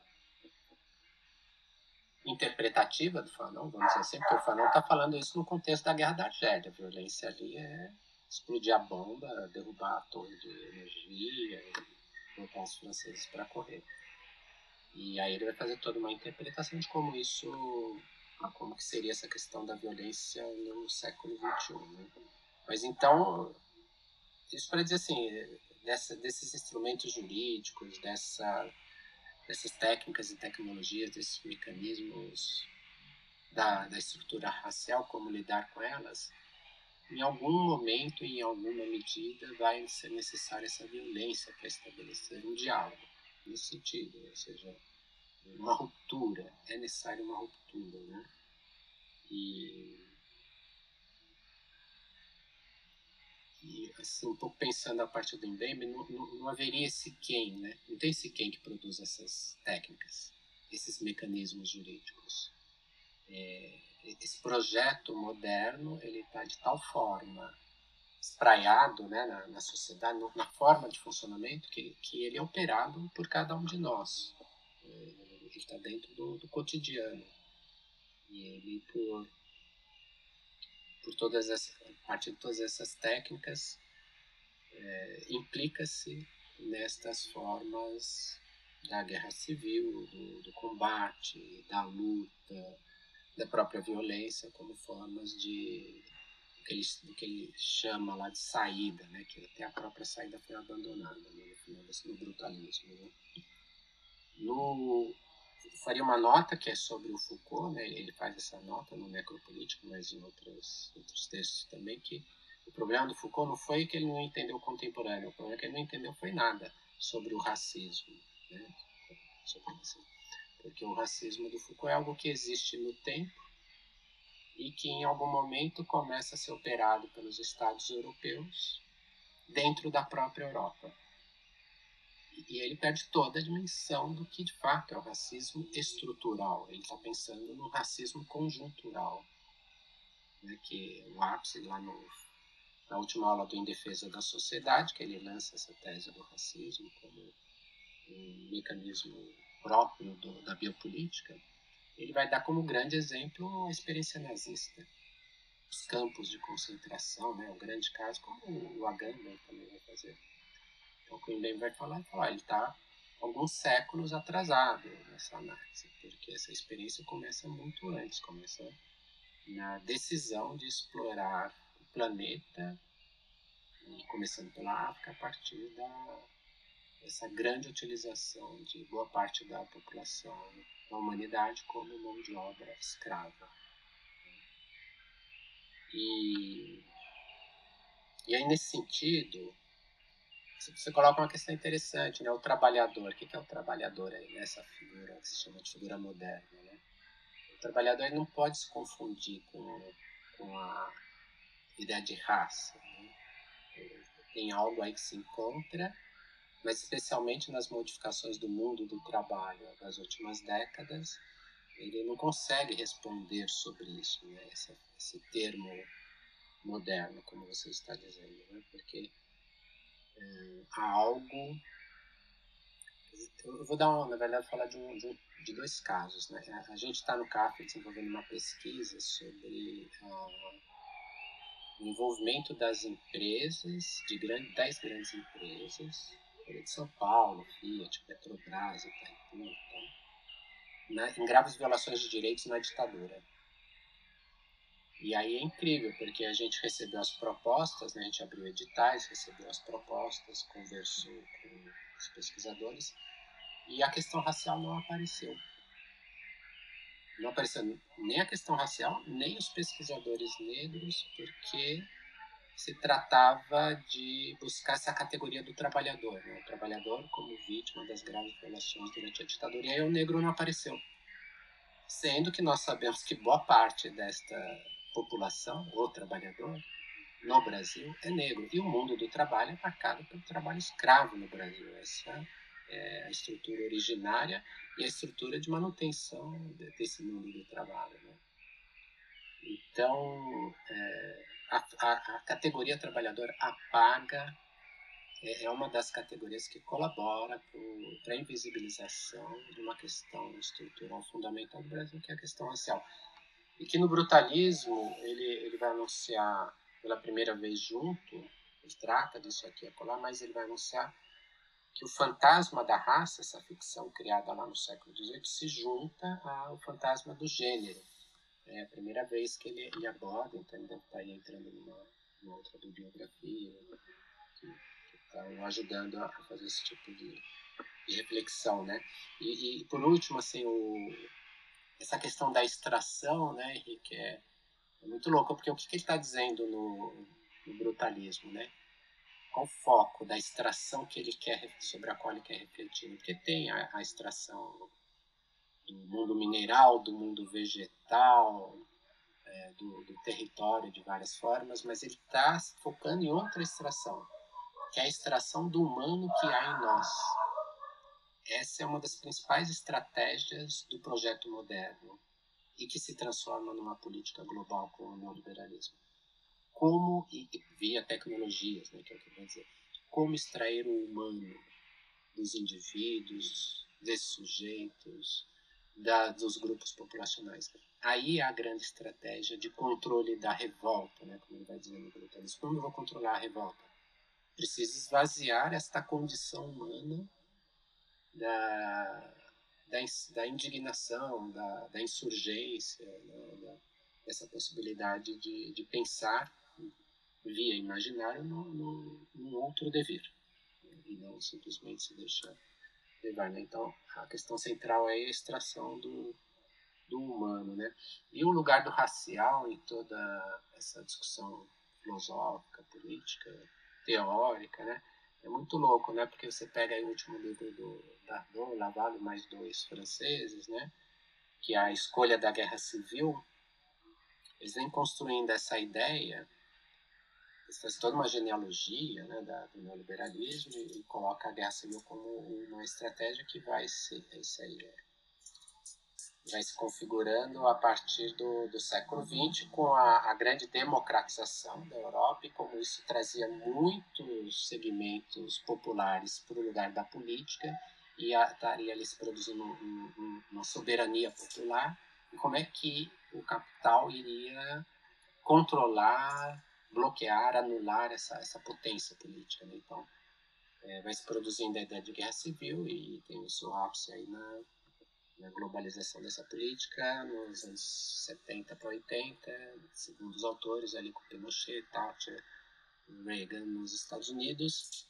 interpretativa do Fanon, vamos dizer assim, porque o Fanon está falando isso no contexto da Guerra da Argélia. A violência ali é explodir a bomba, derrubar a torre de energia e botar os franceses para correr. E aí ele vai fazer toda uma interpretação de como isso, como que seria essa questão da violência no século vinte e um. Né? Mas então, isso para dizer assim, dessa, desses instrumentos jurídicos, dessa, dessas técnicas e tecnologias, desses mecanismos da, da estrutura racial, como lidar com elas, em algum momento e em alguma medida vai ser necessária essa violência para estabelecer um diálogo. Nesse sentido, ou seja, uma ruptura, é necessária uma ruptura, né? E, e assim, um pouco pensando a partir do Mbembe, não, não, não haveria esse quem, né? Não tem esse quem que produz essas técnicas, esses mecanismos jurídicos. É, esse projeto moderno, ele está de tal forma espraiado, né, na, na sociedade, na forma de funcionamento, que, que ele é operado por cada um de nós. Ele está dentro do, do cotidiano. E ele, por, por todas essas, a partir de todas essas técnicas, é, implica-se nestas formas da guerra civil, do, do combate, da luta, da própria violência, como formas de do que ele, do que ele chama lá de saída, né? Que até a própria saída foi abandonada, né? No final desse no brutalismo. Né? No, faria uma nota que é sobre o Foucault, né? Ele faz essa nota no Necropolítico, mas em outros, outros textos também, que o problema do Foucault não foi que ele não entendeu o contemporâneo, o problema é que ele não entendeu foi nada sobre o racismo, né? Sobre o racismo. Porque o racismo do Foucault é algo que existe no tempo e que em algum momento começa a ser operado pelos Estados europeus dentro da própria Europa. E ele perde toda a dimensão do que de fato é o racismo estrutural. Ele está pensando no racismo conjuntural, né, que o ápice lá no, na última aula do Em Defesa da Sociedade, que ele lança essa tese do racismo como um mecanismo próprio do, da biopolítica, ele vai dar como grande exemplo a experiência nazista, os campos de concentração, né, um grande caso, como o Agamben também vai fazer. Então, quem bem vai falar, vai falar, ele está alguns séculos atrasado nessa análise, porque essa experiência começa muito antes, começa na decisão de explorar o planeta, começando pela África, a partir da, dessa grande utilização de boa parte da população da humanidade como mão de obra escrava. E, e aí, nesse sentido, você coloca uma questão interessante, né? O trabalhador. O que é o trabalhador aí, nessa figura que se chama de figura moderna, né? O trabalhador ele não pode se confundir com, com a ideia de raça, né? Tem algo aí que se encontra, mas especialmente nas modificações do mundo do trabalho das últimas décadas, ele não consegue responder sobre isso, né? Esse, esse termo moderno, como você está dizendo, né? Porque é, há algo... Eu vou dar uma, na verdade, falar de, um, de, um, de dois casos, né? A, a gente está no C A F desenvolvendo uma pesquisa sobre uh, o envolvimento das empresas, de grande, dez grandes empresas, de São Paulo, Fiat, Petrobras, Itaipu, tá? Na, em graves violações de direitos na ditadura. E aí é incrível, porque a gente recebeu as propostas, né? A gente abriu editais, recebeu as propostas, conversou com os pesquisadores, e a questão racial não apareceu. Não apareceu nem a questão racial, nem os pesquisadores negros, porque se tratava de buscar essa categoria do trabalhador, né? O trabalhador como vítima das graves violações durante a ditadura. E aí o negro não apareceu. Sendo que nós sabemos que boa parte desta população, o trabalhador, no Brasil, é negro. E o mundo do trabalho é marcado pelo trabalho escravo no Brasil. Essa é a estrutura originária e a estrutura de manutenção desse mundo do trabalho, né? Então, é, a, a, a categoria trabalhador apaga, é, é uma das categorias que colabora para a invisibilização de uma questão estrutural fundamental do Brasil, que é a questão racial. E que no brutalismo ele, ele vai anunciar pela primeira vez junto, ele trata disso aqui e acolá, mas ele vai anunciar que o fantasma da raça, essa ficção criada lá no século dezoito, se junta ao fantasma do gênero. É a primeira vez que ele, ele aborda, então ele deve estar aí entrando numa, numa outra bibliografia, que está ajudando a fazer esse tipo de, de reflexão, né? E, e, por último, assim, o, essa questão da extração, né, Henrique, é, é muito louco, porque o que, que ele está dizendo no, no brutalismo, né? Qual o foco da extração que ele quer, sobre a qual ele quer refletir? Porque tem a, a extração do mundo mineral, do mundo vegetal, é, do, do território de várias formas, mas ele está focando em outra extração, que é a extração do humano que há em nós. Essa é uma das principais estratégias do projeto moderno e que se transforma numa política global com o neoliberalismo. Como, e via tecnologias, né, que é o que eu vou dizer, como extrair o humano dos indivíduos, desses sujeitos, da, dos grupos populacionais. Aí há a grande estratégia de controle da revolta, né, como ele vai dizer no brutalismo. Como eu vou controlar a revolta? Preciso esvaziar esta condição humana da, da, da indignação, da, da insurgência, né, da, dessa possibilidade de, de pensar via imaginário no, no, num outro devir, e não simplesmente se deixar levar, né? Então, a questão central é a extração do, do humano, né? E o lugar do racial em toda essa discussão filosófica, política, teórica, né? É muito louco, né? Porque você pega aí o último livro do Dardot, Laval e mais dois franceses, né? Que é a escolha da guerra civil. Eles vêm construindo essa ideia, faz toda uma genealogia, né, da, do neoliberalismo e, e coloca a guerra civil como uma estratégia que vai se, isso aí, é, vai se configurando a partir do, do século vinte, com a, a grande democratização da Europa, e como isso trazia muitos segmentos populares para o lugar da política, e estaria ali se produzindo um, um, uma soberania popular, e como é que o capital iria controlar, bloquear, anular essa, essa potência política, né? Então, é, vai se produzindo a ideia de guerra civil, e tem o seu ápice aí na, na globalização dessa política nos anos setenta para oitenta, segundo os autores, ali com Pinochet, Thatcher, Reagan nos Estados Unidos.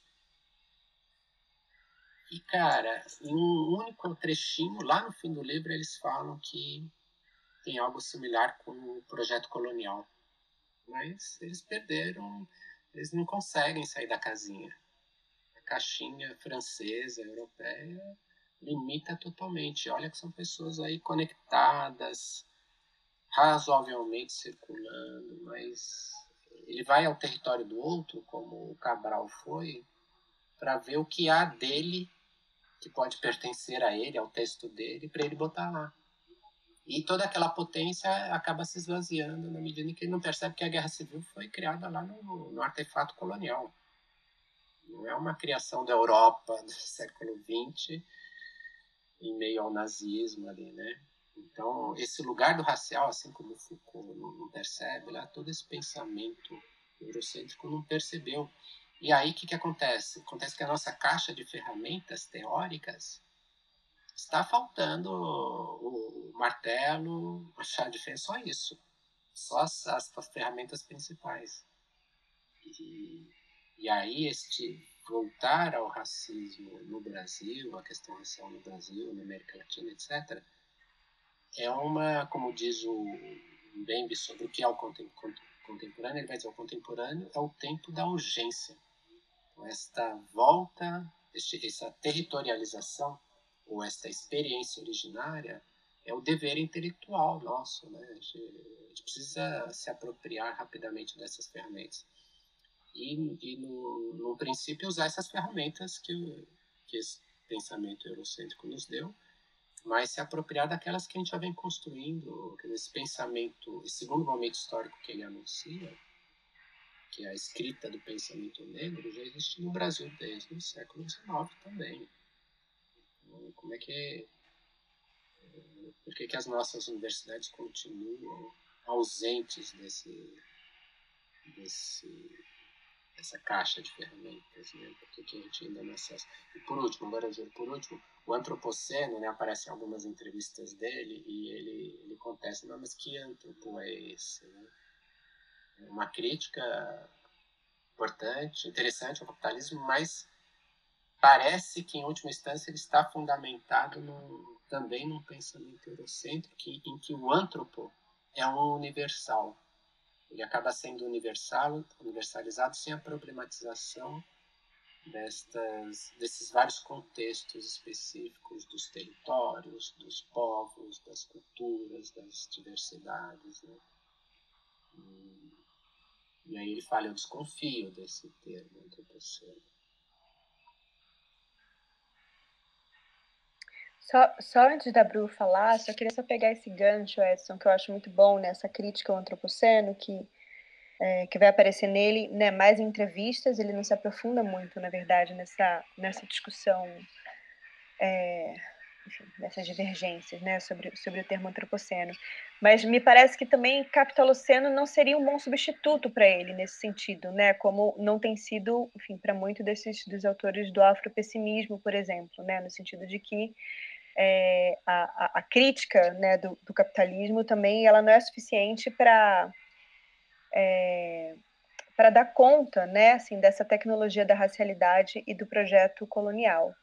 E, cara, em um único trechinho, lá no fim do livro, eles falam que tem algo similar com o projeto colonial. Mas eles perderam, eles não conseguem sair da casinha. A caixinha francesa, europeia, limita totalmente. Olha que são pessoas aí conectadas, razoavelmente circulando, mas ele vai ao território do outro, como o Cabral foi, para ver o que há dele, que pode pertencer a ele, ao texto dele, para ele botar lá. E toda aquela potência acaba se esvaziando na medida em que ele não percebe que a guerra civil foi criada lá no, no artefato colonial. Não é uma criação da Europa do século vinte em meio ao nazismo ali, né? Então, esse lugar do racial, assim como Foucault não, não percebe, lá, todo esse pensamento eurocêntrico não percebeu. E aí, o que, que acontece? Acontece que a nossa caixa de ferramentas teóricas está faltando o, o martelo, a chave de fenda, só isso. Só as, as, as ferramentas principais. E, e aí, este voltar ao racismo no Brasil, a questão racial no Brasil, na América Latina, etcétera, é uma, como diz o Bembe sobre o que é o contemporâneo, ele vai dizer, o contemporâneo é o tempo da urgência. Então, esta volta, este, essa territorialização, ou esta experiência originária, é o dever intelectual nosso, né? A gente, a gente precisa se apropriar rapidamente dessas ferramentas. E, e no, no princípio, usar essas ferramentas que, que esse pensamento eurocêntrico nos deu, mas se apropriar daquelas que a gente já vem construindo, esse pensamento, esse segundo momento histórico que ele anuncia, que é a escrita do pensamento negro, já existe no Brasil desde o século dezenove também. Então, como é que... Por que, que as nossas universidades continuam ausentes desse, desse, dessa caixa de ferramentas, né? Por que, que a gente ainda não acessa? E por último, agora eu digo, por último, o antropoceno, né, aparece em algumas entrevistas dele e ele, ele contesta, não, mas que antropo é esse? Né? É uma crítica importante, interessante ao capitalismo, mas parece que, em última instância, ele está fundamentado no, também num pensamento eurocêntrico que, em que o antropo é um universal. Ele acaba sendo universal, universalizado sem a problematização destas, desses vários contextos específicos dos territórios, dos povos, das culturas, das diversidades. Né? E, e aí ele fala, eu desconfio desse termo antropoceno. Só, só antes da Bru falar, só queria só pegar esse gancho, Edson, que eu acho muito bom nessa crítica ao antropoceno, que, é, que vai aparecer nele, né, mais em entrevistas, ele não se aprofunda muito, na verdade, nessa, nessa discussão, é, enfim, dessas divergências, né, sobre, sobre o termo antropoceno. Mas me parece que também capitaloceno não seria um bom substituto para ele nesse sentido, né, como não tem sido, enfim, para muitos desses dos autores do afropessimismo, por exemplo, né, no sentido de que É, a, a, a crítica, né, do, do capitalismo também ela não é suficiente para é, para dar conta, né, assim, dessa tecnologia da racialidade e do projeto colonial.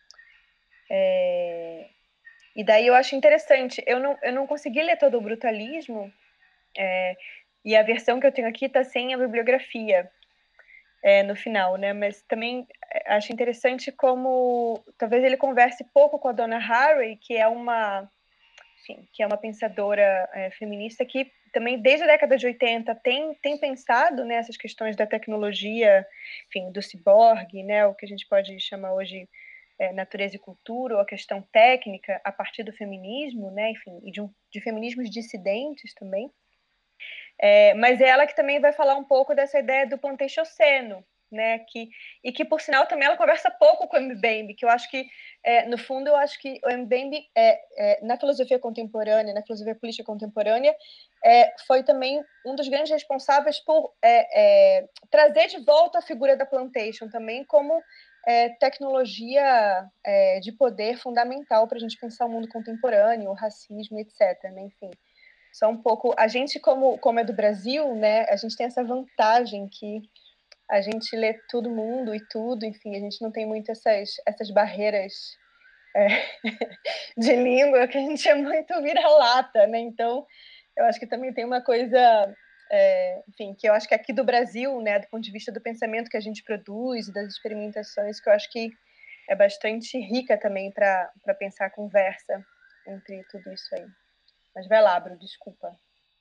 É, e daí eu acho interessante, eu não, eu não consegui ler todo o Brutalismo, é, e a versão que eu tenho aqui está sem a bibliografia, É, no final, né? Mas também acho interessante como talvez ele converse pouco com a Donna Haraway, que é uma, enfim, que é uma pensadora é, feminista que também desde a década de oitenta tem, tem pensado nessas questões da tecnologia, enfim, do ciborgue, né, o que a gente pode chamar hoje é, natureza e cultura, ou a questão técnica a partir do feminismo, né, enfim, e de, um, de feminismos dissidentes também. É, mas é ela que também vai falar um pouco dessa ideia do Planteixoceno, né, que, e que, por sinal, também ela conversa pouco com o Mbembe, que eu acho que, é, no fundo, eu acho que o Mbembe, é, é, na filosofia contemporânea, na filosofia política contemporânea, é, foi também um dos grandes responsáveis por é, é, trazer de volta a figura da plantation também como é, tecnologia é, de poder fundamental para a gente pensar o mundo contemporâneo, o racismo, etcétera, né, enfim. Só um pouco, a gente como, como é do Brasil, né, a gente tem essa vantagem que a gente lê todo mundo e tudo, enfim, a gente não tem muito essas, essas barreiras é, de língua, que a gente é muito vira-lata, né, então eu acho que também tem uma coisa, é, enfim, que eu acho que aqui do Brasil, né, do ponto de vista do pensamento que a gente produz e das experimentações, que eu acho que é bastante rica também para pensar a conversa entre tudo isso aí. Mas vai lá, Bru, desculpa.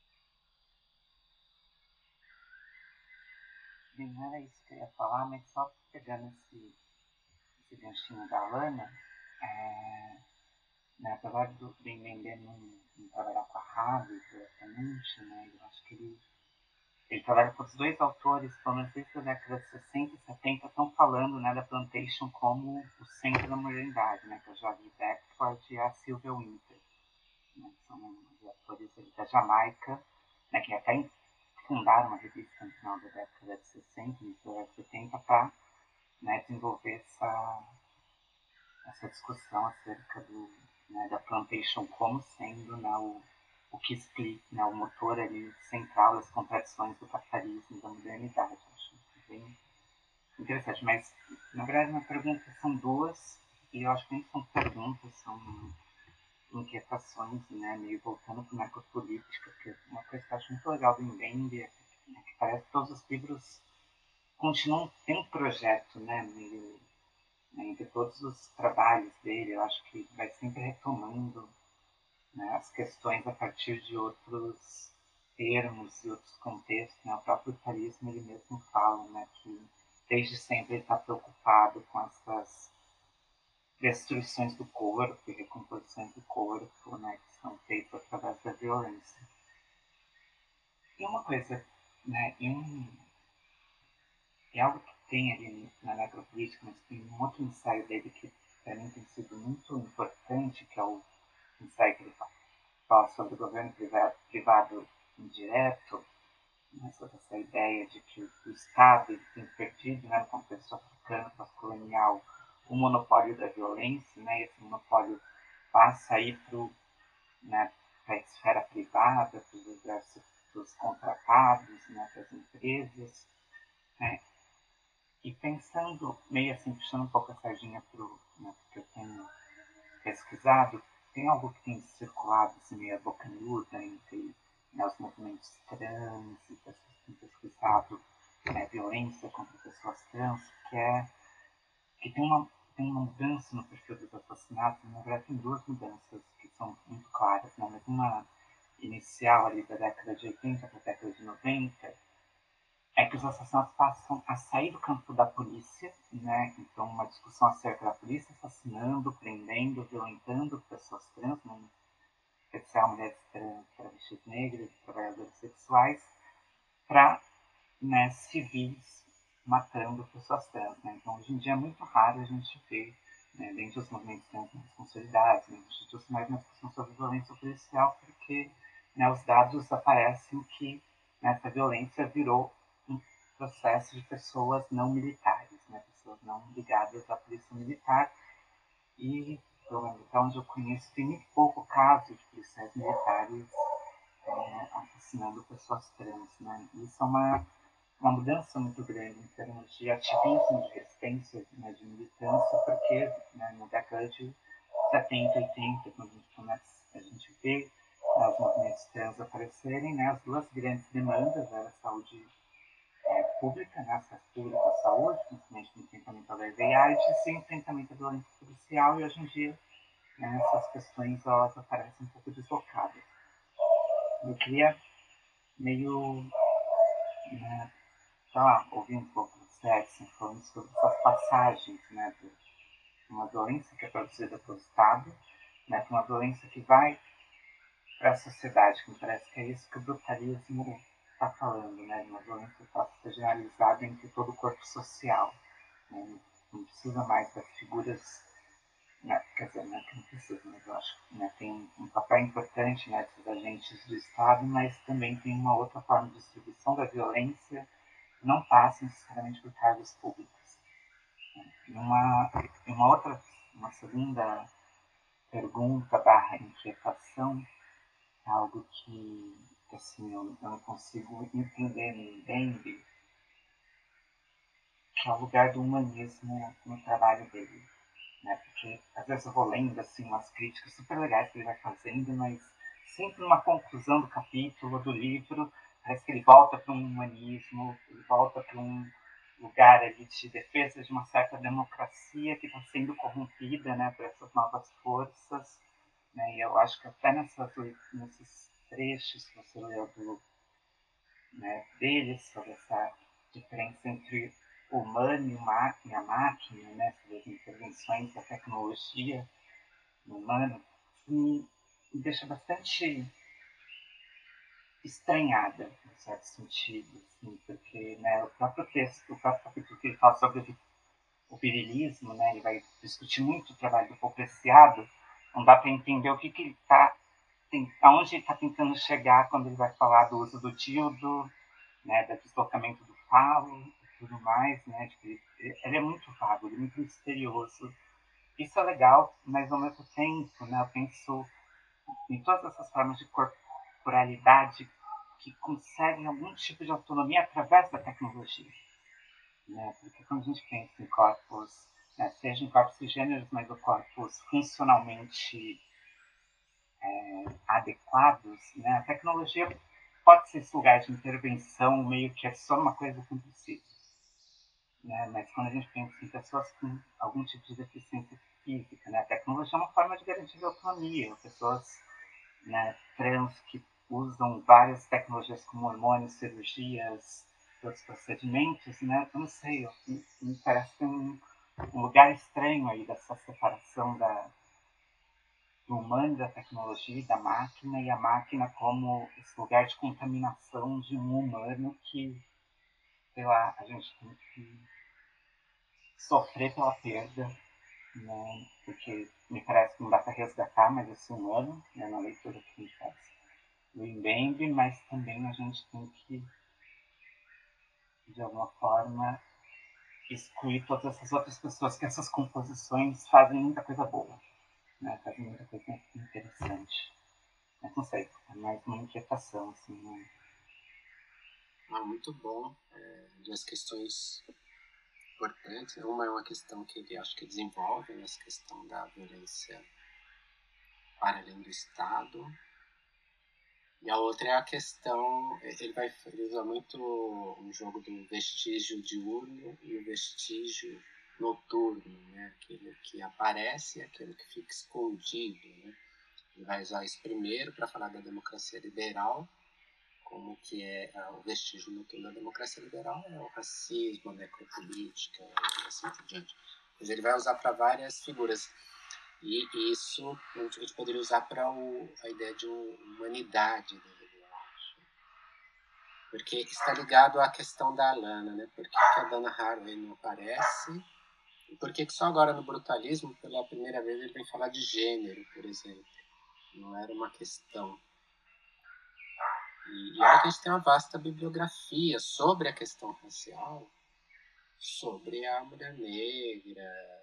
Bem, não era isso que eu ia falar, mas só pegando esse, esse ganchinho da Lana, é, né, apesar do Mbembe não, não trabalhar com a rádio diretamente, né, eu acho que ele, ele trabalha com os dois autores, pelo menos desde a década de sessenta e setenta, estão falando, né, da Plantation como o centro da modernidade, né, que é o Jorge Beckford e a Sylvia Wynter, né, que são os autores da Jamaica, né, que até fundaram uma revista no final da década de sessenta, início da década de setenta, para, né, desenvolver essa, essa discussão acerca do, né, da plantation como sendo, né, o, o que explica, né, o motor ali central das contradições do capitalismo e da modernidade. Acho bem interessante. Mas, na verdade, minha pergunta são duas, e eu acho que nem são perguntas, são inquietações, né, meio voltando para a macropolítica, porque uma coisa que eu acho muito legal do Mbembe é que parece que todos os livros continuam, tem um projeto, né, meio, né, entre todos os trabalhos dele, eu acho que vai sempre retomando, né, as questões a partir de outros termos e outros contextos, né, o próprio itarismo ele mesmo fala, né, que desde sempre ele está preocupado com essas destruições do corpo e recomposições do corpo, né, que são feitas através da violência. E uma coisa, né, em, é algo que tem ali na necropolítica, mas tem um outro ensaio dele que para mim tem sido muito importante, que é o ensaio que ele fala sobre o governo privado indireto, né, sobre essa ideia de que o Estado tem perdido, né, no contexto africano, pós-colonial, o monopólio da violência, né, e esse monopólio passa aí para, né, a esfera privada, para os exércitos contratados, né, para as empresas, né. E pensando, meio assim, puxando um pouco a sardinha para o, né, que eu tenho pesquisado, tem algo que tem circulado assim, meio a boca miúda entre, né, os movimentos trans e pessoas que têm pesquisado, né, violência contra pessoas trans, que é que tem uma, tem uma mudança no perfil dos assassinatos. Na verdade, tem duas mudanças que são muito claras, né? Mas uma inicial ali da década de oitenta para a década de noventa é que os assassinatos passam a sair do campo da polícia, né? Então, uma discussão acerca da polícia assassinando, prendendo, violentando pessoas trans, né? Em especial mulheres trans, travestis negras, trabalhadoras sexuais, para, né, civis matando pessoas trans, né? Então, hoje em dia é muito raro a gente ver, né, dentro dos movimentos trans mais consolidados, né, institucionais, uma discussão sobre violência policial, porque, né, os dados aparecem que, né, essa violência virou um processo de pessoas não militares, né, pessoas não ligadas à polícia militar, e, pelo menos até onde eu conheço, tem muito pouco caso de policiais militares é, assassinando pessoas trans, né? Isso é uma uma mudança muito grande em termos de ativismo, de resistência, né, de militância, porque, né, na década de setenta, oitenta, quando a gente começa, a gente vê, né, os movimentos trans aparecerem, né, as duas grandes demandas eram a saúde é, pública, né, acesso público à saúde, principalmente no enfrentamento ao H I V e AIDS, e enfrentamento à violência policial, e hoje em dia, né, essas questões elas aparecem um pouco deslocadas. Eu queria meio, né, sei lá, ouvi um pouco do sexo, falando sobre essas passagens, né, de uma doença que é produzida pelo Estado, né, para uma doença que vai para a sociedade, que me parece que é isso que o brutalismo está falando, né, de uma doença que possa ser generalizada entre todo o corpo social. Né, não precisa mais das figuras, né, quer dizer, não é que não precisa, mas eu acho que, né, tem um papel importante, né, desses agentes do Estado, mas também tem uma outra forma de distribuição da violência que não passa necessariamente por cargos públicos. E uma, uma outra, uma segunda pergunta barra inquietação, algo que, assim, eu, eu não consigo entender bem, que é o lugar do humanismo no trabalho dele. Né? Porque às vezes eu vou lendo assim, umas críticas super legais que ele vai fazendo, mas sempre numa conclusão do capítulo, do livro, parece que ele volta para um humanismo, ele volta para um lugar ali de defesa de uma certa democracia que está sendo corrompida, né, por essas novas forças. Né? E eu acho que até nessas, nesses trechos que você leu do, né, deles, sobre essa diferença entre o humano e a máquina, né, sobre as intervenções da tecnologia no humano, me, me deixa bastante estranhada, em certo sentido, assim, porque, né, o próprio texto, o próprio capítulo que ele fala sobre o virilismo, né, ele vai discutir muito o trabalho do Paul Preciado, não dá para entender o que, que ele está, aonde ele está tentando chegar quando ele vai falar do uso do dildo, né, do deslocamento do falo e tudo mais, né, de, ele é muito vago, ele é muito misterioso. Isso é legal, mas ao mesmo tempo, né, eu penso em todas essas formas de corporalidade que conseguem algum tipo de autonomia através da tecnologia. Né? Porque quando a gente pensa em corpos, né, seja em corpos cisgêneros, mas em corpos funcionalmente é, adequados, né, a tecnologia pode ser esse lugar de intervenção, meio que é só uma coisa que não precisa. Né? Mas quando a gente pensa em pessoas com algum tipo de deficiência física, né, a tecnologia é uma forma de garantir autonomia. Pessoas, né, trans que usam várias tecnologias como hormônios, cirurgias, outros procedimentos, né, eu não sei, eu, me parece que tem um, um lugar estranho aí dessa separação da, do humano, da tecnologia e da máquina, e a máquina como esse lugar de contaminação de um humano que, sei lá, a gente tem que sofrer pela perda, né, porque me parece que não dá para resgatar mais esse humano, né, na leitura que a gente faz do Mbembe, mas também a gente tem que, de alguma forma, excluir todas essas outras pessoas, que essas composições fazem muita coisa boa, né, fazem muita coisa interessante. Mas não sei, é mais uma inquietação, assim, né? Ah, muito bom. É, duas questões importantes. Uma é uma questão que ele acho que desenvolve, né, essa questão da violência para além do Estado. E a outra é a questão, ele vai ele usa muito o jogo do vestígio diurno e o vestígio noturno, né? Aquilo que aparece e aquilo que fica escondido, né? Ele vai usar isso primeiro para falar da democracia liberal, como que é o vestígio noturno da democracia liberal, é o racismo, a necropolítica e assim por diante. Mas ele vai usar para várias figuras. E isso a gente poderia usar para a ideia de humanidade dele, eu acho. Porque está ligado à questão da Alana, né? Por que, que a Dana Haraway não aparece? E por que, que só agora no brutalismo, pela primeira vez, ele vem falar de gênero, por exemplo? Não era uma questão. E, e olha que a gente tem uma vasta bibliografia sobre a questão racial, sobre a mulher negra.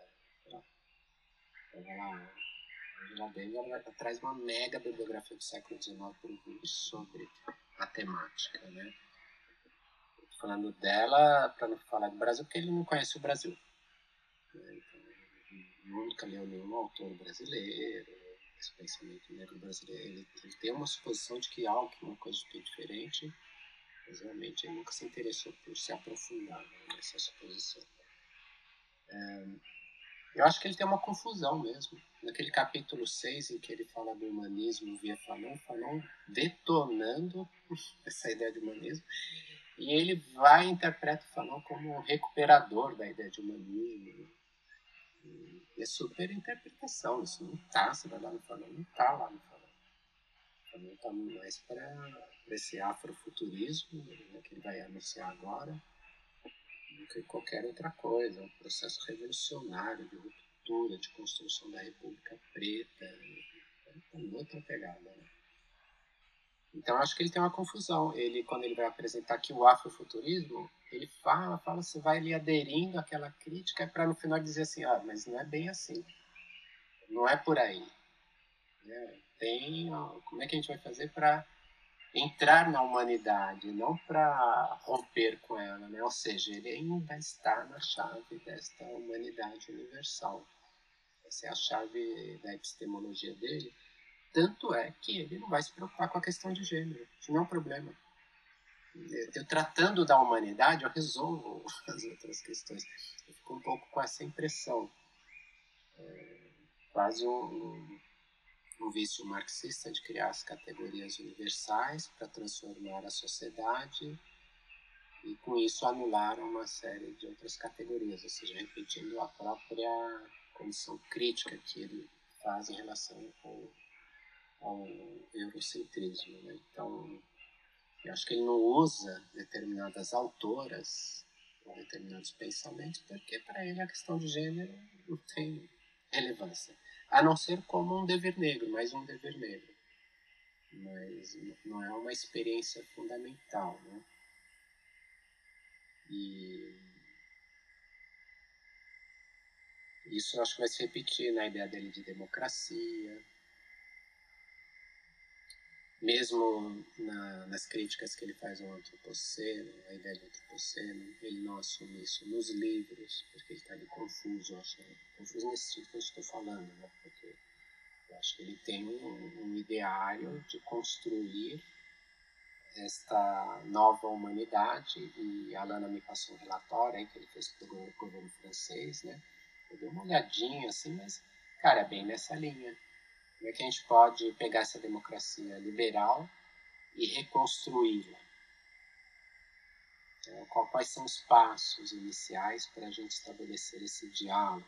Ela, ela, dele, ela traz uma mega bibliografia do século dezenove para o vinte sobre a temática, né? Tô falando dela para não falar do Brasil, porque ele não conhece o Brasil. Né? Então, nunca leu nenhum autor brasileiro, esse pensamento negro brasileiro. Ele, ele tem uma suposição de que algo, que uma coisa é diferente, mas realmente ele nunca se interessou por se aprofundar, né, nessa suposição. É, Eu acho que ele tem uma confusão mesmo. Naquele capítulo seis, em que ele fala do humanismo via Fanon, Fanon detonando essa ideia de humanismo, e ele vai e interpreta o Fanon como recuperador da ideia de humanismo. E é super interpretação, isso não tá, você vai lá no Fanon, não tá lá no Fanon. O Fanon tá mais para esse afrofuturismo, né, que ele vai anunciar agora, do que qualquer outra coisa. É um processo revolucionário de ruptura, de construção da República Preta. É uma outra pegada, né? Então acho que ele tem uma confusão. Ele, quando ele vai apresentar aqui o afrofuturismo, ele fala, fala, você vai ali aderindo àquela crítica para no final dizer assim, ah, mas não é bem assim. Não é por aí. Né? Tem, como é que a gente vai fazer para entrar na humanidade, não para romper com ela, né? Ou seja, ele ainda está na chave desta humanidade universal. Essa é a chave da epistemologia dele. Tanto é que ele não vai se preocupar com a questão de gênero. Isso não é um problema. Eu, tratando da humanidade, eu resolvo as outras questões. Eu fico um pouco com essa impressão. É, quase um, um vício marxista de criar as categorias universais para transformar a sociedade e, com isso, anular uma série de outras categorias, ou seja, repetindo a própria condição crítica que ele faz em relação ao, ao eurocentrismo. Né? Então, eu acho que ele não usa determinadas autoras ou determinados pensamentos porque, para ele, a questão de gênero não tem relevância. A não ser como um dever negro, mais um dever negro. Mas não é uma experiência fundamental, né? E isso eu acho que vai se repetir na ideia dele de democracia. Mesmo na, nas críticas que ele faz ao antropoceno, a ideia de antropoceno, ele não assume isso nos livros, porque ele está ali confuso, eu acho, confuso nesse sentido que eu estou falando, né? Porque eu acho que ele tem um, um ideário de construir esta nova humanidade, e a Alana me passou um relatório aí que ele fez para o governo francês, né? Eu dei uma olhadinha assim, mas, cara, é bem nessa linha. Como é que a gente pode pegar essa democracia liberal e reconstruí-la? É, quais são os passos iniciais para a gente estabelecer esse diálogo?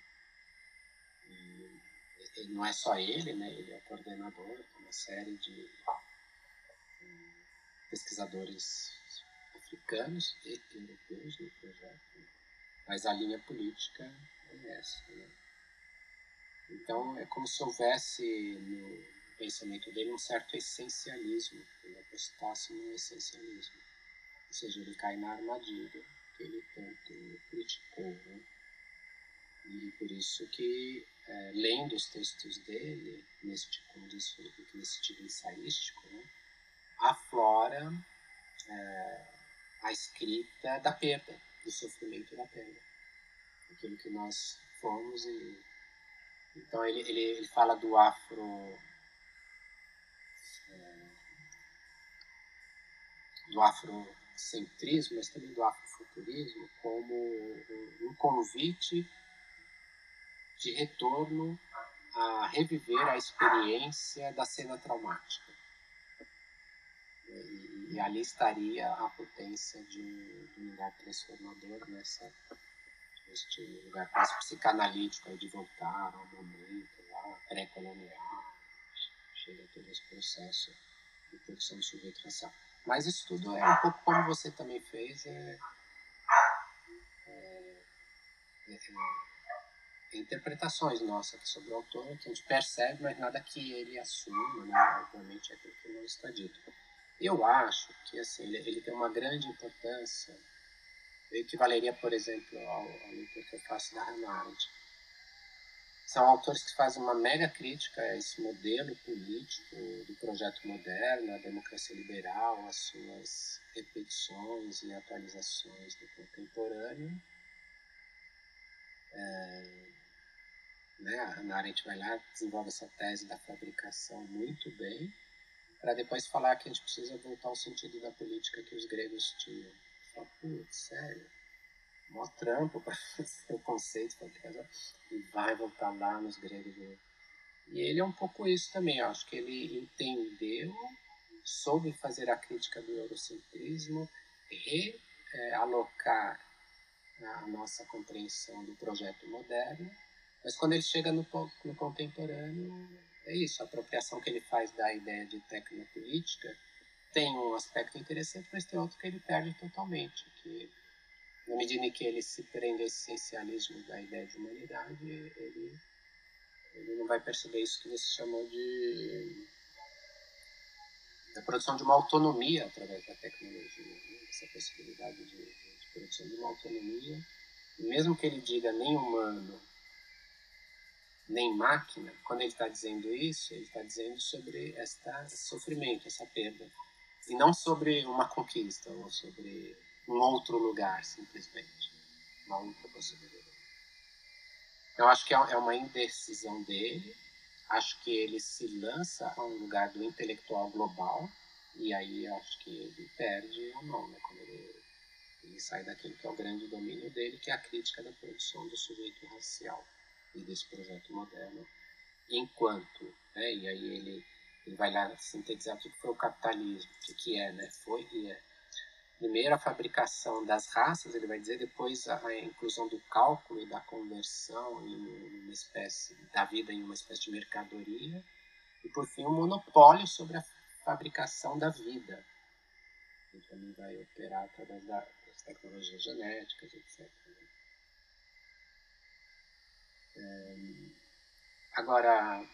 E, e não é só ele, né? Ele é coordenador de uma série de um, pesquisadores africanos e europeus no projeto, mas a linha política é essa, né? Então, é como se houvesse no pensamento dele um certo essencialismo, ele apostasse no essencialismo. Ou seja, ele cai na armadilha que ele tanto criticou, né? E por isso que, é, lendo os textos dele, nesse tipo, nesse tipo ensaístico, né, aflora é, a escrita da perda, do sofrimento da perda. Aquilo que nós fomos e... Então ele, ele, ele fala do afro... É, do afrocentrismo, mas também do afrofuturismo, como um, um convite de retorno a reviver a experiência da cena traumática. E, e ali estaria a potência de um, de um lugar transformador nessa, neste lugar quase psicanalítico aí de voltar ao momento lá, pré-colonial, chega todo esse processo de produção de sujeito racial. Mas isso tudo é um pouco como você também fez, é, é, é, é interpretações nossas aqui sobre o autor, que a gente percebe, mas nada que ele assuma, né? Obviamente é aquilo que não está dito. Eu acho que assim, ele, ele tem uma grande importância, equivaleria, por exemplo, ao, ao livro que eu faço da Hannah Arendt. São autores que fazem uma mega crítica a esse modelo político do projeto moderno, a democracia liberal, as suas repetições e atualizações do contemporâneo. É, né, a Hannah Arendt vai lá, desenvolve essa tese da fabricação muito bem, para depois falar que a gente precisa voltar ao sentido da política que os gregos tinham. Fala, putz, sério? mó trampo para fazer o conceito, e vai voltar lá nos gregos. E ele é um pouco isso também, eu acho que ele entendeu, soube fazer a crítica do eurocentrismo, realocar a nossa compreensão do projeto moderno, mas quando ele chega no, no contemporâneo, é isso, a apropriação que ele faz da ideia de tecnopolítica tem um aspecto interessante, mas tem outro que ele perde totalmente, que na medida em que ele se prende ao essencialismo da ideia de humanidade, ele, ele não vai perceber isso que você chamou de da produção de uma autonomia através da tecnologia, né? Essa possibilidade de, de produção de uma autonomia, e mesmo que ele diga nem humano, nem máquina, quando ele está dizendo isso, ele está dizendo sobre esta, esse sofrimento, essa perda, e não sobre uma conquista, ou sobre um outro lugar, simplesmente, uma outra possibilidade. Eu acho que é uma indecisão dele, acho que ele se lança a um lugar do intelectual global, e aí acho que ele perde ou não, né? Quando ele, ele sai daquilo que é o grande domínio dele, que é a crítica da produção do sujeito racial e desse projeto moderno, enquanto, né? E aí ele, ele vai lá sintetizar o que foi o capitalismo, o que, que é, né? Foi e é. Primeiro a fabricação das raças, ele vai dizer, depois a, a inclusão do cálculo e da conversão em uma espécie, da vida em uma espécie de mercadoria, e por fim o monopólio sobre a fabricação da vida. Ele também vai operar através da, das tecnologias genéticas, etcétera. É, agora,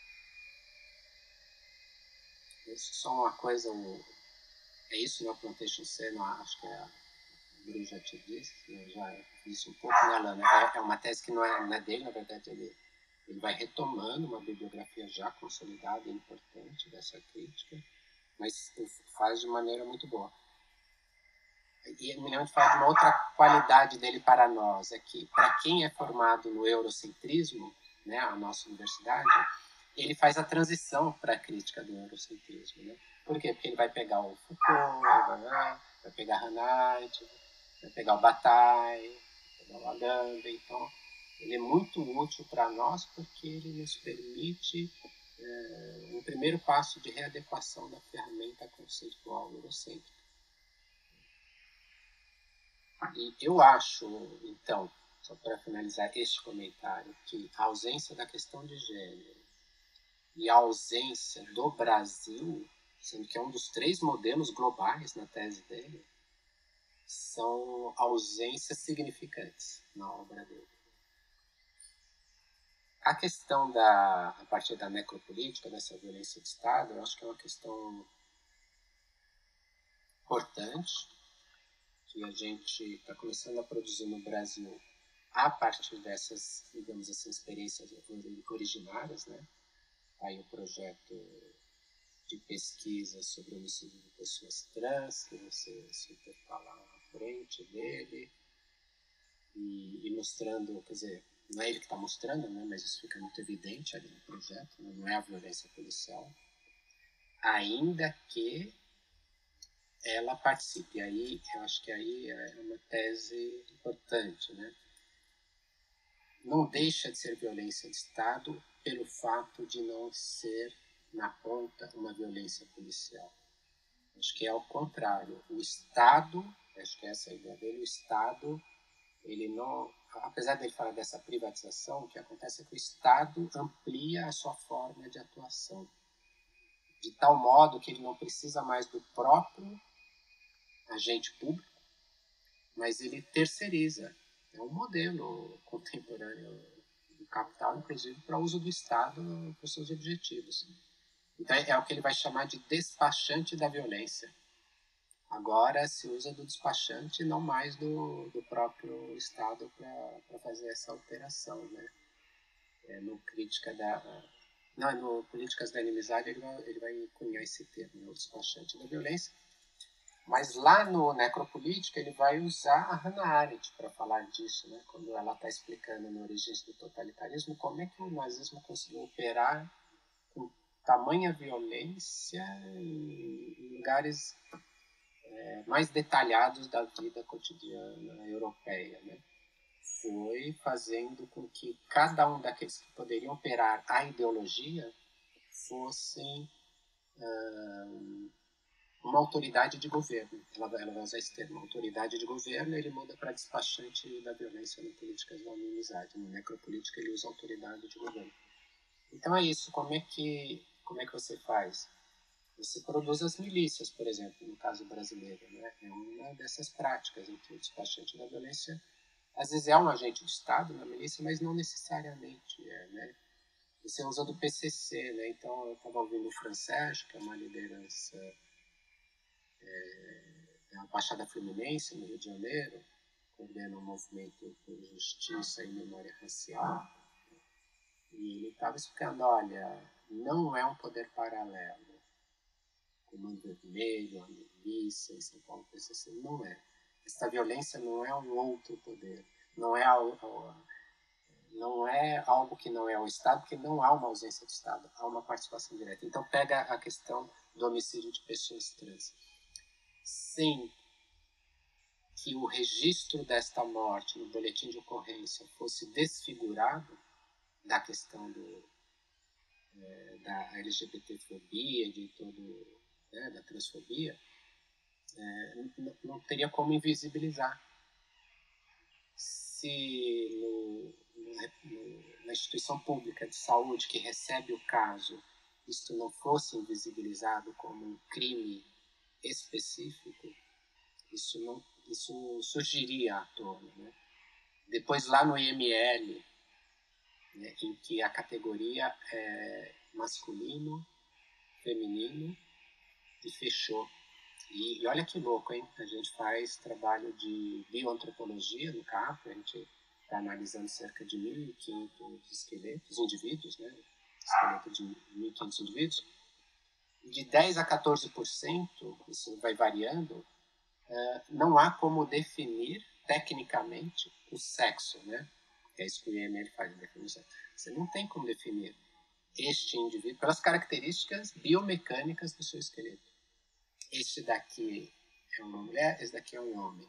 isso só uma coisa, é isso, né, o Plantation C, não, acho que é a Bru já te disse, eu já disse um pouco, né, Alana? É, é uma tese que não é, não é dele, na verdade, ele, ele vai retomando uma bibliografia já consolidada e importante dessa crítica, mas faz de maneira muito boa. E me lembro de falar de uma outra qualidade dele para nós, é que para quem é formado no eurocentrismo, né, a nossa universidade, ele faz a transição para a crítica do eurocentrismo. Né? Por quê? Porque ele vai pegar o Foucault, vai, vai pegar Hannah Arendt, vai pegar o Bataille, vai pegar o Agamben. Então, ele é muito útil para nós porque ele nos permite é, um primeiro passo de readequação da ferramenta conceitual eurocêntrica. E eu acho, então, só para finalizar este comentário, que a ausência da questão de gênero e a ausência do Brasil, sendo que é um dos três modelos globais na tese dele, são ausências significantes na obra dele. A questão da, a partir da necropolítica, dessa violência de Estado, eu acho que é uma questão importante, que a gente está começando a produzir no Brasil a partir dessas, digamos assim, experiências originárias, né? Aí o projeto de pesquisa sobre o homicídio de pessoas trans, que você super está lá à frente dele, e, e mostrando, quer dizer, não é ele que está mostrando, né? Mas isso fica muito evidente ali no projeto, né? Não é a violência policial, ainda que ela participe. E aí, eu acho que aí é uma tese importante, né? Não deixa de ser violência de Estado pelo fato de não ser, na ponta, uma violência policial. Acho que é ao contrário. O Estado, acho que essa é a ideia dele, o Estado, ele não, apesar dele falar dessa privatização, o que acontece é que o Estado amplia a sua forma de atuação, de tal modo que ele não precisa mais do próprio agente público, mas ele terceiriza. É um modelo contemporâneo do capital, inclusive, para o uso do Estado para os seus objetivos. Então, é o que ele vai chamar de despachante da violência. Agora se usa do despachante, não mais do, do próprio Estado para fazer essa alteração. Né? É, no crítica da... Não, no Políticas da Inimizade ele vai, ele vai cunhar esse termo, né? O despachante da violência. Mas lá no Necropolítica ele vai usar a Hannah Arendt para falar disso, né? Quando ela está explicando no Origens do Totalitarismo como é que o nazismo conseguiu operar com tamanha violência em lugares é, mais detalhados da vida cotidiana europeia, né? Foi fazendo com que cada um daqueles que poderiam operar a ideologia fossem uh, uma autoridade de governo. Ela, ela vai usar esse termo, autoridade de governo, ele muda para despachante da violência no políticas da inimizade. No necropolítica ele usa autoridade de governo. Então é isso, como é que, como é que você faz? Você produz as milícias, por exemplo, no caso brasileiro, né? É uma dessas práticas em que o despachante da violência às vezes é um agente do Estado na milícia, mas não necessariamente é, né? Você usa do P C C, né? Então eu estava ouvindo o Francés, que é uma liderança é, da Baixada Fluminense, no Rio de Janeiro, coordena um movimento por justiça e memória racial, e ele estava explicando, olha, não é um poder paralelo. Comando Vermelho, a milícia, em São Paulo, P C C, não é. Essa violência não é um outro poder, não é, algo, não é algo que não é o Estado, porque não há uma ausência do Estado, há uma participação direta. Então pega a questão do homicídio de pessoas trans. Sem que o registro desta morte no boletim de ocorrência fosse desfigurado da questão do, é, da LGBTfobia, de todo, né, da transfobia, é, não, não teria como invisibilizar. Se no, no, na instituição pública de saúde que recebe o caso, isto não fosse invisibilizado como um crime específico, isso, não, isso surgiria à tona, né? Depois lá no I M L, né, em que a categoria é masculino, feminino e fechou. E, e olha que louco, hein? A gente faz trabalho de bioantropologia no C A P, a gente está analisando cerca de mil e quinhentos esqueletos, indivíduos, né? Esqueleto de mil e quinhentos indivíduos. De dez a quatorze por cento, isso vai variando, uh, não há como definir tecnicamente o sexo, né? É isso que o I M L faz, definição. Você não tem como definir este indivíduo pelas características biomecânicas do seu esqueleto. Este daqui é uma mulher, esse daqui é um homem.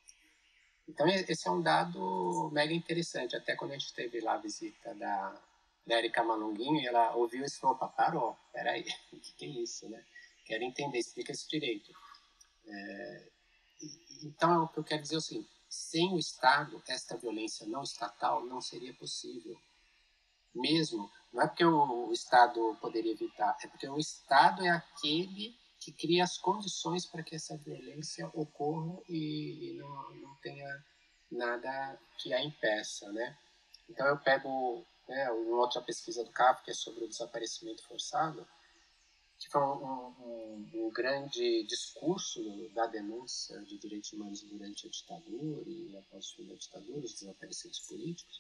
Então, esse é um dado mega interessante. Até quando a gente teve lá a visita da, da Erika Malunguinho, e ela ouviu isso e falou, opa, parou, peraí, o que, que é isso, né? Quero entender, explica esse direito. É, então, o que eu quero dizer é o seguinte, sem o Estado, esta violência não estatal não seria possível. Mesmo, não é porque o Estado poderia evitar, é porque o Estado é aquele que cria as condições para que essa violência ocorra e, e não, não tenha nada que a impeça, né? Então eu pego, né, uma outra pesquisa do C A P, que é sobre o desaparecimento forçado, que foi um, um, um grande discurso da denúncia de direitos humanos durante a ditadura e após o fim da ditadura, os desaparecidos políticos.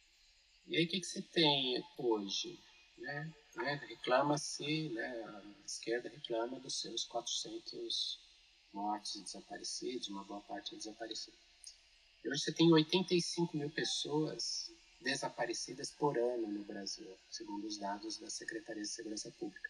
E aí o que, que você tem hoje? Né? Né? Reclama-se, né? A esquerda reclama dos seus quatrocentos mortos e desaparecidos, uma boa parte é desaparecida. E hoje você tem oitenta e cinco mil pessoas desaparecidas por ano no Brasil, segundo os dados da Secretaria de Segurança Pública.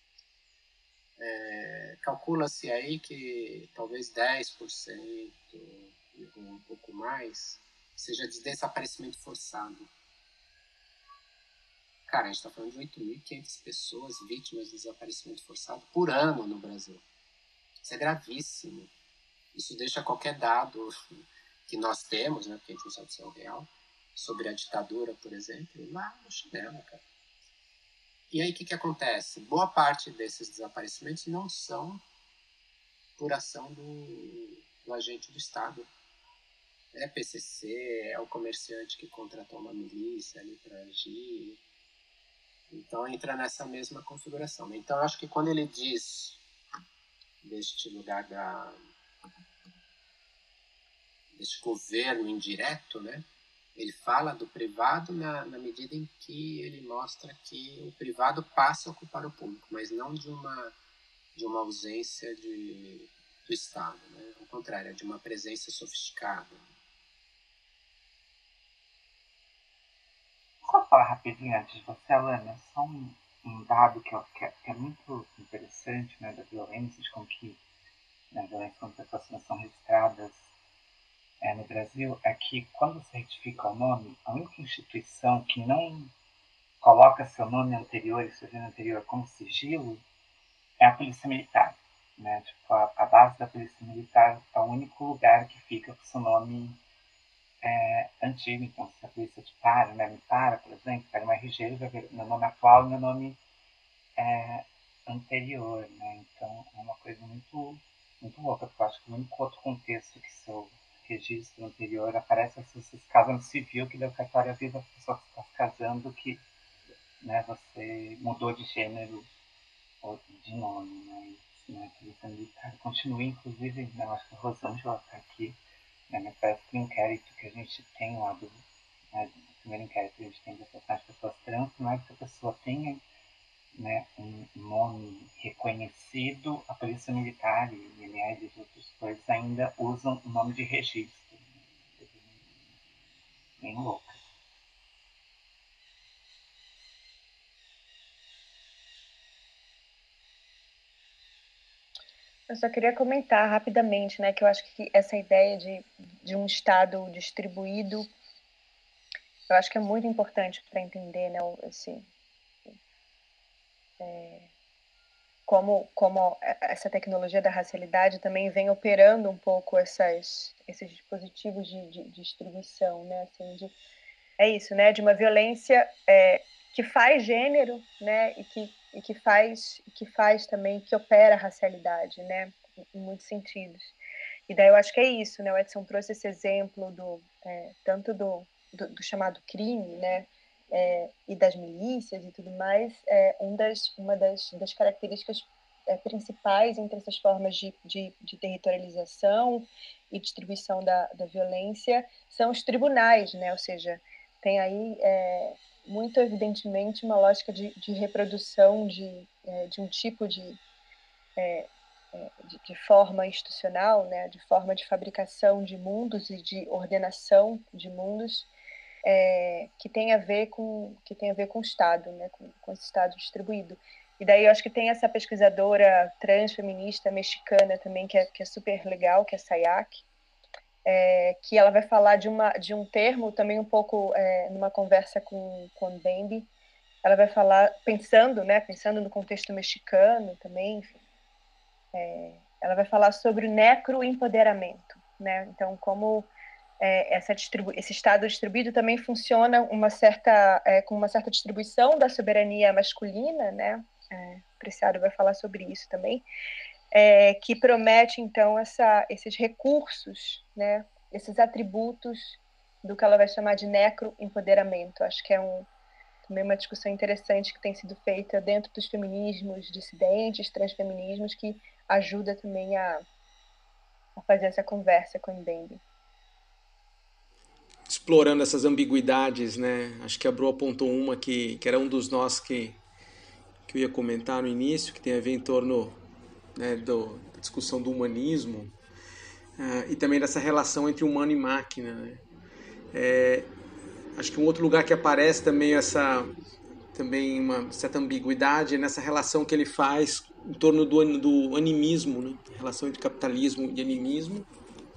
É, calcula-se aí que talvez dez por cento ou um pouco mais seja de desaparecimento forçado. Cara, a gente está falando de oito mil e quinhentas pessoas vítimas de desaparecimento forçado por ano no Brasil. Isso é gravíssimo. Isso deixa qualquer dado que nós temos, né, porque a gente não sabe se é o real, sobre a ditadura, por exemplo, lá no chinelo, cara. E aí o que, que acontece? Boa parte desses desaparecimentos não são por ação do, do agente do Estado. É P C C, é o comerciante que contratou uma milícia ali para agir. Então entra nessa mesma configuração. Então eu acho que quando ele diz deste lugar da deste governo indireto, né? Ele fala do privado na, na medida em que ele mostra que o privado passa a ocupar o público, mas não de uma de uma ausência de, do Estado, né? Ao contrário, é de uma presença sofisticada. Só falar rapidinho antes de você, Alana, só um, um dado que, eu, que, é, que é muito interessante, né, da violência, de como que né, violência contra pessoas trans são registradas é, no Brasil, é que quando você retifica o nome, a única instituição que não coloca seu nome anterior e seu gênero anterior como sigilo é a Polícia Militar. Né? Tipo, a, a base da Polícia Militar é o único lugar que fica com seu nome é, antigo. Então, se a polícia te para, né, me para, por exemplo, pega uma R G, vai ver meu nome atual e meu nome é, anterior. Né? Então, é uma coisa muito, muito louca, porque eu acho que o único outro contexto que seu registro anterior aparece é se você se casa no civil, que deu cartório à vida, a pessoa que está se casando, que né, você mudou de gênero ou de nome, né? E, né, a Polícia Militar continua, inclusive, né, eu acho que a Rosângela está aqui, né, me parece que o inquérito que a gente tem lá do, né, do primeiro inquérito que a gente tem das pessoas trans, não é que a pessoa tenha né, um nome reconhecido, a Polícia Militar e o I N S e outras coisas ainda usam o nome de registro. Né? Bem louca. Eu só queria comentar rapidamente, né, que eu acho que essa ideia de, de um Estado distribuído, eu acho que é muito importante para entender, né, esse, é, como, como essa tecnologia da racialidade também vem operando um pouco essas, esses dispositivos de, de, de distribuição, né, assim, de, é isso, né, de uma violência é, que faz gênero, né, e que, e que faz, que faz também, que opera a racialidade, né, em muitos sentidos. E daí eu acho que é isso, né, o Edson trouxe esse exemplo do, é, tanto do, do, do chamado crime, né, é, e das milícias e tudo mais, é, um das, uma das, das características é, principais entre essas formas de, de, de territorialização e distribuição da, da violência são os tribunais, né, ou seja, tem aí é, muito evidentemente uma lógica de, de reprodução de, é, de um tipo de, é, de, de forma institucional, né, de forma de fabricação de mundos e de ordenação de mundos é, que tem a ver com que tem a ver com o Estado, né, com, com esse Estado distribuído. E daí eu acho que tem essa pesquisadora transfeminista mexicana também que é, que é super legal, que é Sayak, É, que ela vai falar de, uma, de um termo também um pouco é, numa conversa com, com Bembe, ela vai falar, pensando, né, pensando no contexto mexicano também, enfim, é, ela vai falar sobre o necroempoderamento, né, então como é, essa distribu- esse Estado distribuído também funciona uma certa, é, com uma certa distribuição da soberania masculina, né, é, o Preciado vai falar sobre isso também, É, que promete, então, essa, esses recursos, né, esses atributos do que ela vai chamar de necroempoderamento. Acho que é um, também uma discussão interessante que tem sido feita dentro dos feminismos dissidentes, transfeminismos, que ajuda também a, a fazer essa conversa com o Mbembe. Explorando essas ambiguidades, né? Acho que a Bru apontou uma que, que era um dos nós que, que eu ia comentar no início, que tem a ver em torno né, do, da discussão do humanismo uh, e também dessa relação entre humano e máquina. Né? É, acho que um outro lugar que aparece também essa também uma certa ambiguidade é nessa relação que ele faz em torno do, do animismo, né? Relação entre capitalismo e animismo.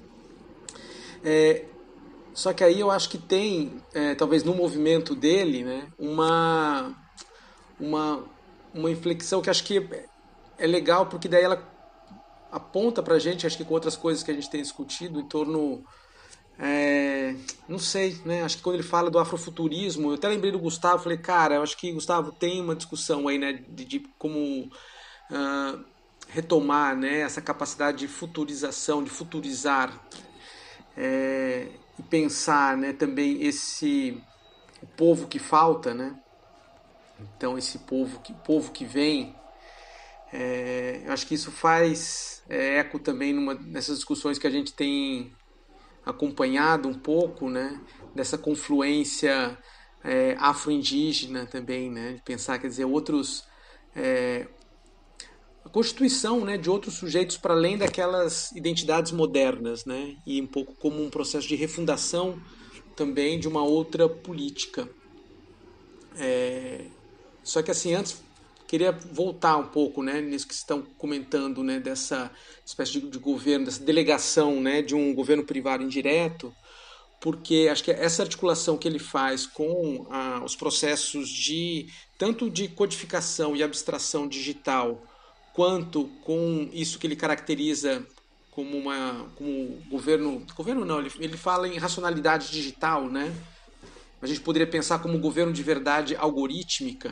É, só que aí eu acho que tem, é, talvez no movimento dele, né, uma, uma, uma inflexão que acho que é legal, porque daí ela aponta pra gente, acho que com outras coisas que a gente tem discutido, em torno, é, não sei, né, acho que quando ele fala do afrofuturismo, eu até lembrei do Gustavo, falei, cara, eu acho que, Gustavo, tem uma discussão aí, né, de, de como uh, retomar, né, essa capacidade de futurização, de futurizar, é, e pensar, né, também esse o povo que falta, né? Então esse povo que povo que vem, é, eu acho que isso faz é, eco também numa, nessas discussões que a gente tem acompanhado um pouco, né? Dessa confluência é, afro-indígena também, né? Pensar, quer dizer, outros é, a constituição, né, de outros sujeitos para além daquelas identidades modernas, né, e um pouco como um processo de refundação também de uma outra política. É, só que assim, antes, queria voltar um pouco, né, nisso que vocês estão comentando, né, dessa espécie de, de governo, dessa delegação, né, de um governo privado indireto, porque acho que essa articulação que ele faz com ah, os processos de tanto de codificação e abstração digital, quanto com isso que ele caracteriza como uma como governo governo não ele, ele fala em racionalidade digital, né? A gente poderia pensar como governo de verdade algorítmica.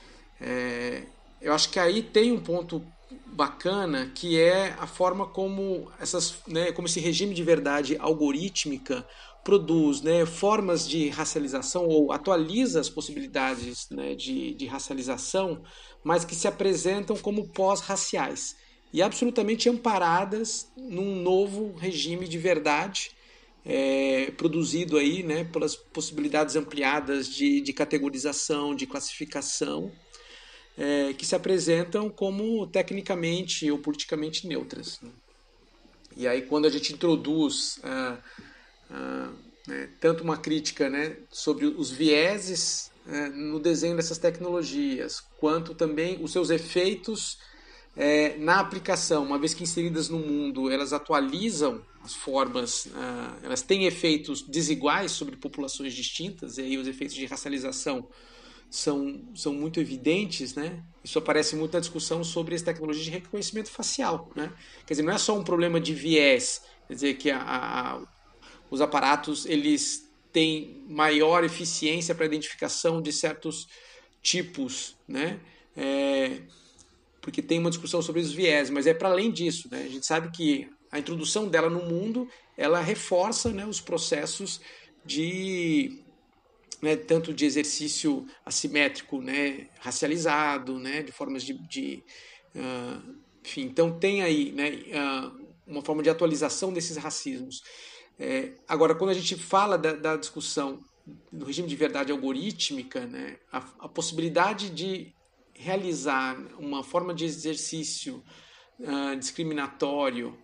É, eu acho que aí tem um ponto bacana, que é a forma como essas, né, como esse regime de verdade algorítmica produz, né, formas de racialização ou atualiza as possibilidades, né, de, de racialização, mas que se apresentam como pós-raciais e absolutamente amparadas num novo regime de verdade, é, produzido aí, né, pelas possibilidades ampliadas de, de categorização, de classificação, é, que se apresentam como tecnicamente ou politicamente neutras, né? E aí quando a gente introduz ah, ah, né, tanto uma crítica, né, sobre os vieses, né, no desenho dessas tecnologias, quanto também os seus efeitos é, na aplicação, uma vez que inseridas no mundo, elas atualizam as formas, ah, elas têm efeitos desiguais sobre populações distintas, e aí os efeitos de racialização são, são muito evidentes, né? Isso aparece muito na discussão sobre as tecnologias de reconhecimento facial, né? Quer dizer, não é só um problema de viés, quer dizer que a, a, os aparatos eles têm maior eficiência para a identificação de certos tipos, né? É, porque tem uma discussão sobre os viés, mas é para além disso, né? A gente sabe que a introdução dela no mundo, ela reforça, né, os processos de, né, tanto de exercício assimétrico, né, racializado, né, de formas de, de uh, enfim, então tem aí, né, uh, uma forma de atualização desses racismos. É, agora, quando a gente fala da, da discussão do regime de verdade algorítmica, né, a, a possibilidade de realizar uma forma de exercício uh, discriminatório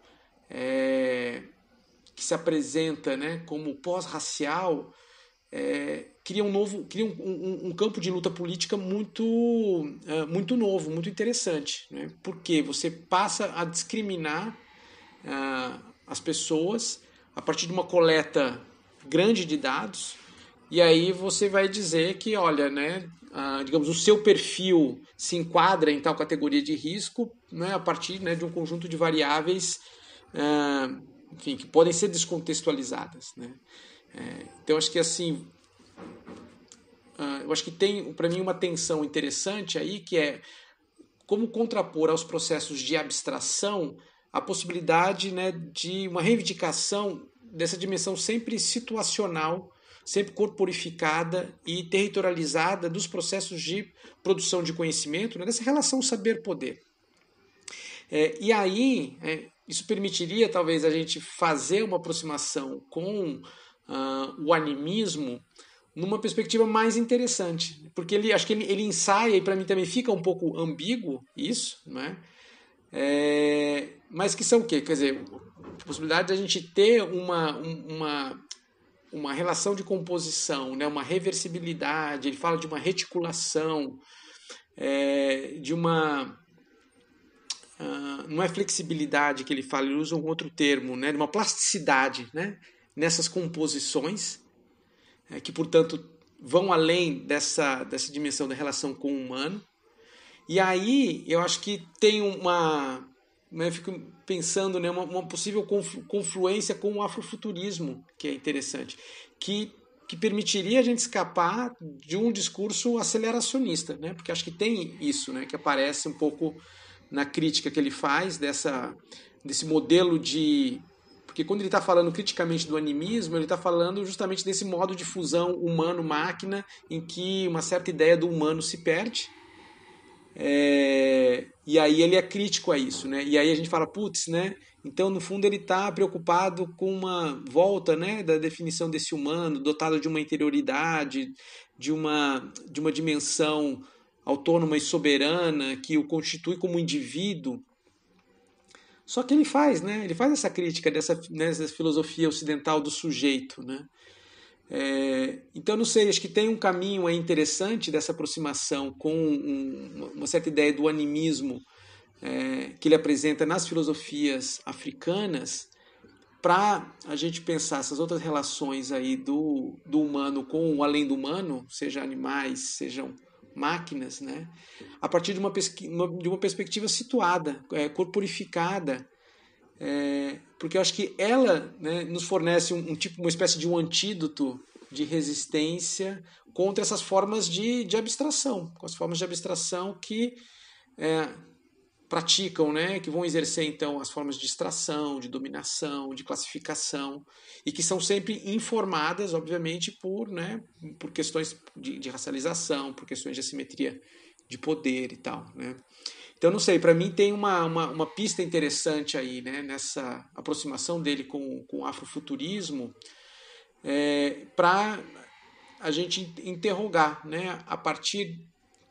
é, que se apresenta, né, como pós-racial, é, cria um novo, cria um, um, um campo de luta política muito, uh, muito novo, muito interessante, né, porque você passa a discriminar uh, as pessoas a partir de uma coleta grande de dados, e aí você vai dizer que, olha, né, ah, digamos, o seu perfil se enquadra em tal categoria de risco, né, a partir, né, de um conjunto de variáveis, ah, enfim, que podem ser descontextualizadas, né? É, então, acho que assim, ah, eu acho que tem, para mim, uma tensão interessante aí, que é como contrapor aos processos de abstração a possibilidade, né, de uma reivindicação dessa dimensão sempre situacional, sempre corporificada e territorializada dos processos de produção de conhecimento, né, dessa relação saber-poder. É, e aí, é, isso permitiria talvez a gente fazer uma aproximação com uh, o animismo numa perspectiva mais interessante, porque ele, acho que ele, ele ensaia, e para mim também fica um pouco ambíguo isso, né? É, mas que são o quê? Quer dizer, a possibilidade de a gente ter uma, uma, uma relação de composição, né? Uma reversibilidade, ele fala de uma reticulação, é, de uma... Uh, não é flexibilidade que ele fala, ele usa um outro termo, né? De uma plasticidade, né? Nessas composições, é, que, portanto, vão além dessa, dessa dimensão da relação com o humano. E aí, eu acho que tem uma... Eu fico pensando, né, uma, uma possível conflu, confluência com o afrofuturismo, que é interessante, que, que permitiria a gente escapar de um discurso aceleracionista, né? Porque acho que tem isso, né, que aparece um pouco na crítica que ele faz dessa, desse modelo de... Porque quando ele está falando criticamente do animismo, ele está falando justamente desse modo de fusão humano-máquina em que uma certa ideia do humano se perde. É, e aí ele é crítico a isso, né? E aí a gente fala, putz, né? Então, no fundo, ele está preocupado com uma volta, né, da definição desse humano, dotado de uma interioridade, de uma, de uma dimensão autônoma e soberana que o constitui como indivíduo. Só que ele faz, né? Ele faz essa crítica dessa, dessa filosofia ocidental do sujeito, né? É, então, não sei, acho que tem um caminho aí interessante dessa aproximação com um, uma certa ideia do animismo é, que ele apresenta nas filosofias africanas, para a gente pensar essas outras relações aí do, do humano com o além do humano, seja animais, sejam máquinas, né? A partir de uma, de uma perspectiva situada, é, corporificada, é, porque eu acho que ela, né, nos fornece um, um tipo, uma espécie de um antídoto de resistência contra essas formas de, de abstração, com as formas de abstração que é, praticam, né, que vão exercer então as formas de extração, de dominação, de classificação, e que são sempre informadas, obviamente, por, né, por questões de, de racialização, por questões de assimetria de poder e tal, né. Então, não sei, para mim tem uma, uma, uma pista interessante aí, né, nessa aproximação dele com, com o afrofuturismo, é, para a gente interrogar, né, a partir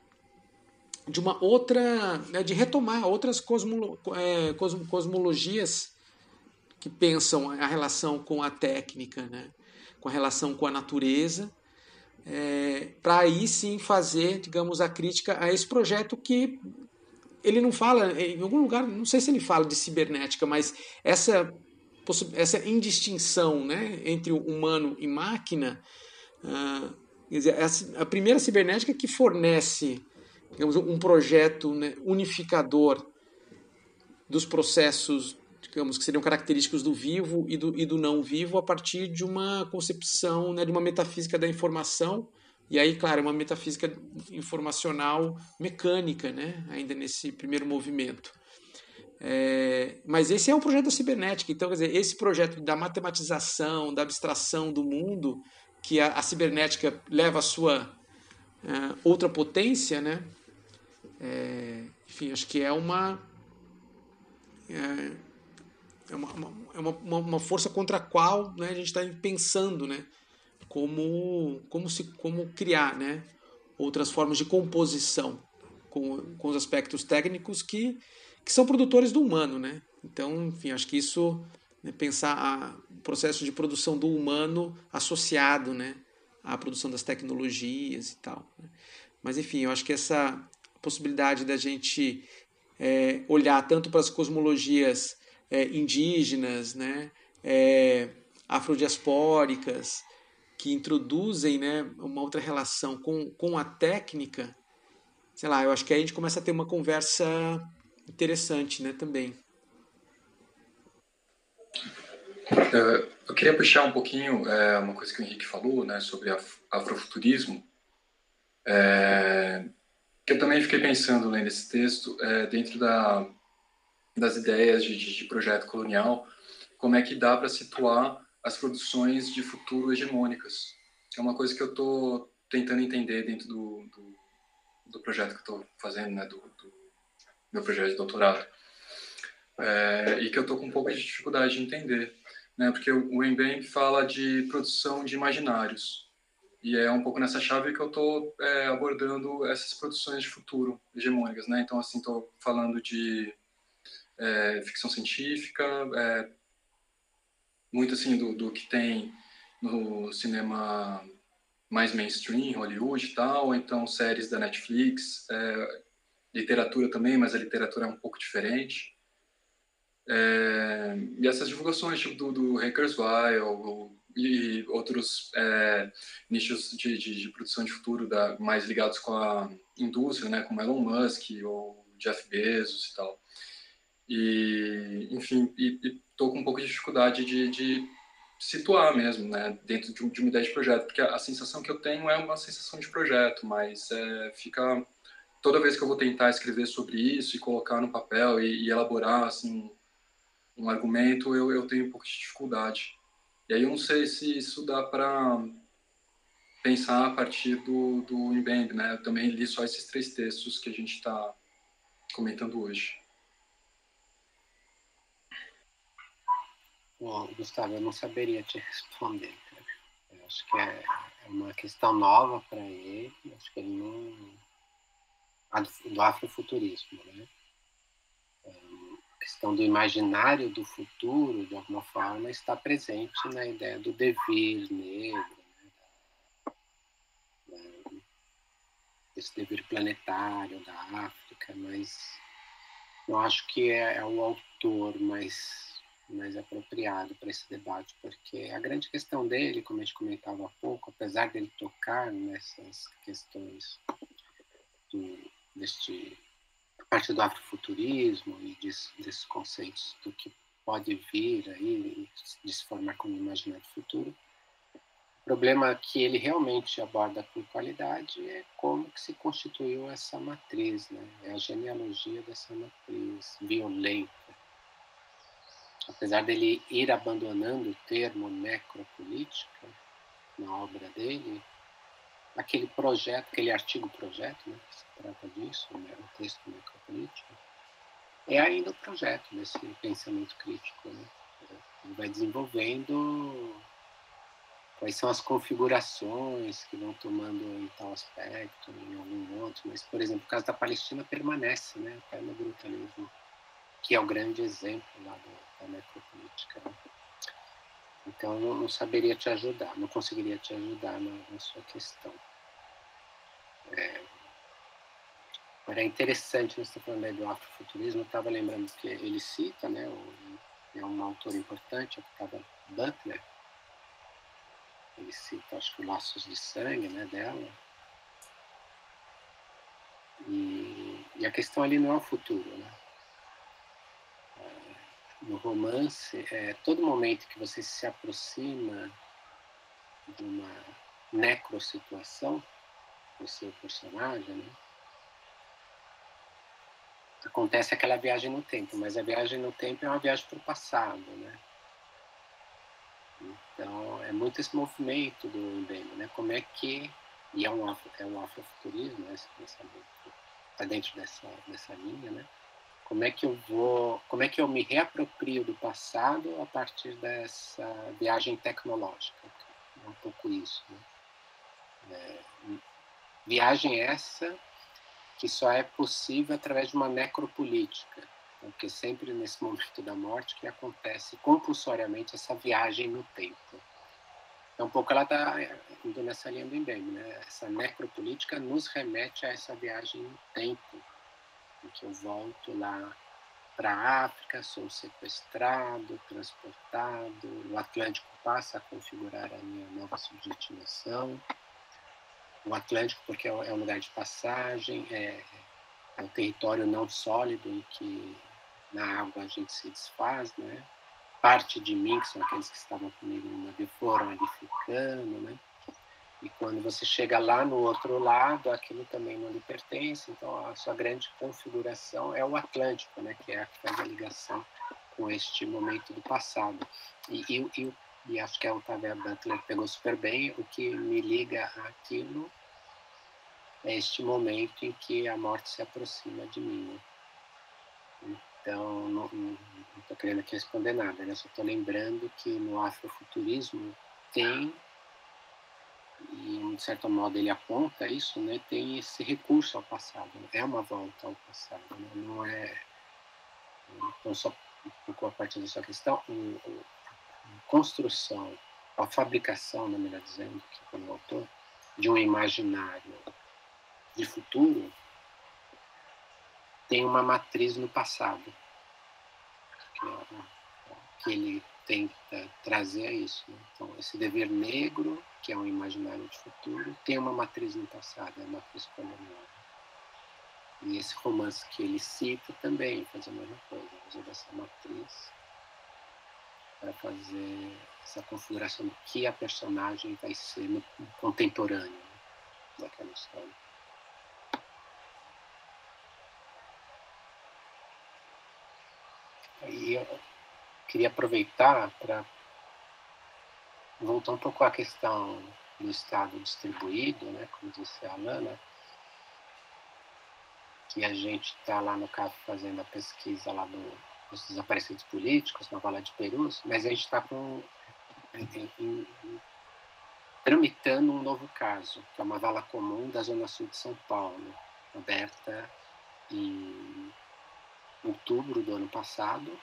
de uma outra, né, de retomar outras cosmolo, é, cosmologias que pensam a relação com a técnica, né, com a relação com a natureza, é, para aí sim fazer, digamos, a crítica a esse projeto que ele não fala, em algum lugar, não sei se ele fala de cibernética, mas essa, essa indistinção, né, entre o humano e máquina, ah, quer dizer, a primeira cibernética que fornece, digamos, um projeto, né, unificador dos processos, digamos, que seriam característicos do vivo e do, e do não vivo a partir de uma concepção, né, de uma metafísica da informação. E aí, claro, uma metafísica informacional mecânica, né? Ainda nesse primeiro movimento. É, mas esse é o projeto da cibernética. Então, quer dizer, esse projeto da matematização, da abstração do mundo, que a, a cibernética leva a sua uh, outra potência, né? É, enfim, acho que é uma... É, é uma, uma, uma, uma força contra a qual, né, a gente está pensando, né? Como, como, se, como criar, né, outras formas de composição com, com os aspectos técnicos que, que são produtores do humano, né? Então, enfim, acho que isso, né, pensar o processo de produção do humano associado, né, à produção das tecnologias e tal, né? Mas, enfim, eu acho que essa possibilidade da gente é, olhar tanto para as cosmologias é, indígenas, né, é, afrodiaspóricas, que introduzem, né, uma outra relação com, com a técnica, sei lá, eu acho que aí a gente começa a ter uma conversa interessante, né, também. Eu queria puxar um pouquinho é, uma coisa que o Henrique falou, né, sobre afrofuturismo, é, que eu também fiquei pensando lendo esse texto, é, dentro da, das ideias de, de, de projeto colonial, como é que dá para situar as produções de futuro hegemônicas. É uma coisa que eu estou tentando entender dentro do, do, do projeto que estou fazendo, né, do, do meu projeto de doutorado, é, e que eu estou com um pouco de dificuldade de entender, né, porque o Mbembe fala de produção de imaginários, e é um pouco nessa chave que eu estou é, abordando essas produções de futuro hegemônicas, né? Então, assim, estou falando de é, ficção científica, é, muito assim do, do que tem no cinema mais mainstream, Hollywood e tal, ou então séries da Netflix, é, literatura também, mas a literatura é um pouco diferente. É, e essas divulgações tipo do, do Ray Kurzweil e outros é, nichos de, de, de produção de futuro da, mais ligados com a indústria, né, como Elon Musk ou Jeff Bezos e tal. E, enfim, estou com um pouco de dificuldade de, de situar mesmo, né, dentro de, de uma ideia de projeto, porque a, a sensação que eu tenho é uma sensação de projeto, mas é, fica toda vez que eu vou tentar escrever sobre isso e colocar no papel e, e elaborar assim um argumento, eu, eu tenho um pouco de dificuldade. E aí eu não sei se isso dá para pensar a partir do, do Mbembe, né? Eu também li só esses três textos que a gente está comentando hoje. Bom, Gustavo, eu não saberia te responder, cara. Eu acho que é uma questão nova para ele. Acho que ele não... do afrofuturismo, né? A questão do imaginário do futuro, de alguma forma, está presente na ideia do devir negro, né? desse dever planetário da África, mas eu acho que é, é o autor mais, mais apropriado para esse debate, porque a grande questão dele, como a gente comentava há pouco, apesar dele tocar nessas questões do, deste, a parte do afrofuturismo e desse, desses conceitos do que pode vir aí de se formar como imaginário futuro, o problema que ele realmente aborda com qualidade é como que se constituiu essa matriz, né? É a genealogia dessa matriz violenta. Apesar dele ir abandonando o termo necropolítica na obra dele, aquele projeto, aquele artigo-projeto, né, que se trata disso, né, o texto necropolítico, é ainda o projeto desse pensamento crítico. Né? Ele vai desenvolvendo quais são as configurações que vão tomando em tal aspecto, em algum outro, mas, por exemplo, o caso da Palestina permanece, né, até no brutalismo, que é o grande exemplo lá do, da necropolítica. Né? Então, eu não saberia te ajudar, não conseguiria te ajudar na, na sua questão. É, era interessante, nós estamos falando aí do afrofuturismo, eu estava lembrando que ele cita, né, o, é um autor importante, Octavia Butler, ele cita, acho que Laços de Sangue, né, dela, e, e a questão ali não é o futuro, né, no romance, é, todo momento que você se aproxima de uma necrosituação do seu personagem, né, acontece aquela viagem no tempo, mas a viagem no tempo é uma viagem para o passado, né? Então, é muito esse movimento do Mbembe, né? Como é que, e é um, afro, é um afrofuturismo, né? Esse pensamento está dentro dessa, dessa linha, né? Como é que eu vou, como é que eu me reaproprio do passado a partir dessa viagem tecnológica? É um pouco isso, né? É, viagem essa que só é possível através de uma necropolítica, porque sempre nesse momento da morte que acontece compulsoriamente essa viagem no tempo. Então, um pouco ela está indo nessa linha do Mbembe, né? Essa necropolítica nos remete a essa viagem no tempo, em que eu volto lá para a África, sou sequestrado, transportado, o Atlântico passa a configurar a minha nova subjetivação, o Atlântico porque é um lugar de passagem, é, é um território não sólido em que na água a gente se desfaz, né? Parte de mim, que são aqueles que estavam comigo no navio, foram ali ficando, né? E quando você chega lá no outro lado, aquilo também não lhe pertence, então a sua grande configuração é o Atlântico, né? Que é a que faz a ligação com este momento do passado. E, e, e, e acho que a Octavia Butler pegou super bem, o que me liga àquilo é este momento em que a morte se aproxima de mim. Então, não estou querendo aqui responder nada, né? Só estou lembrando que no afrofuturismo tem, e de certo modo ele aponta isso, né? Tem esse recurso ao passado, né? É uma volta ao passado, né? Não é... Então, só um pouco a partir da sua questão, a construção, a fabricação, na melhor dizendo, que como autor, de um imaginário de futuro tem uma matriz no passado, que, é, que ele tenta trazer a isso. Né? Então, esse dever negro, que é um imaginário de futuro, tem uma matriz no passado, é a matriz colonial. E esse romance que ele cita também faz a mesma coisa, usa dessa matriz para fazer essa configuração do que a personagem vai ser no contemporâneo, né? Daquela história. E eu queria aproveitar para voltar um pouco à questão do Estado distribuído, né, como disse a Alana, que a gente está lá no caso fazendo a pesquisa lá do, dos desaparecidos políticos na Vala de Perus, mas a gente está com em, em, tramitando um novo caso, que é uma vala comum da Zona Sul de São Paulo, aberta em outubro do ano passado,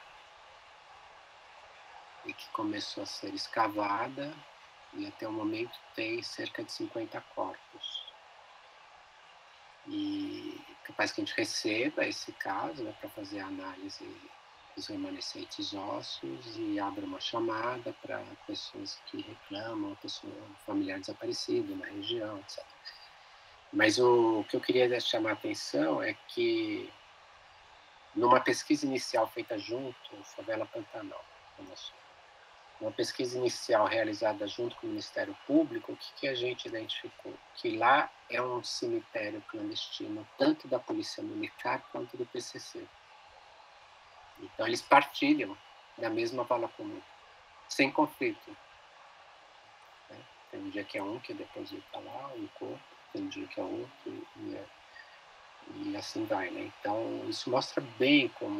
e que começou a ser escavada, e até o momento tem cerca de cinquenta corpos. e capaz que a gente receba esse caso, né, para fazer a análise dos remanescentes ósseos e abra uma chamada para pessoas que reclamam, pessoa, familiar desaparecido na região, etcétera. Mas o, o que eu queria chamar a atenção é que numa pesquisa inicial feita junto, Favela Pantanal, uma pesquisa inicial realizada junto com o Ministério Público, o que, que a gente identificou? Que lá é um cemitério clandestino, tanto da Polícia Militar quanto do P C C. Então, eles partilham da mesma vala comum, sem conflito. Né? Tem um dia que é um que deposita lá, um corpo, tem um dia que é outro, e, é, e assim vai. Né? Então, isso mostra bem como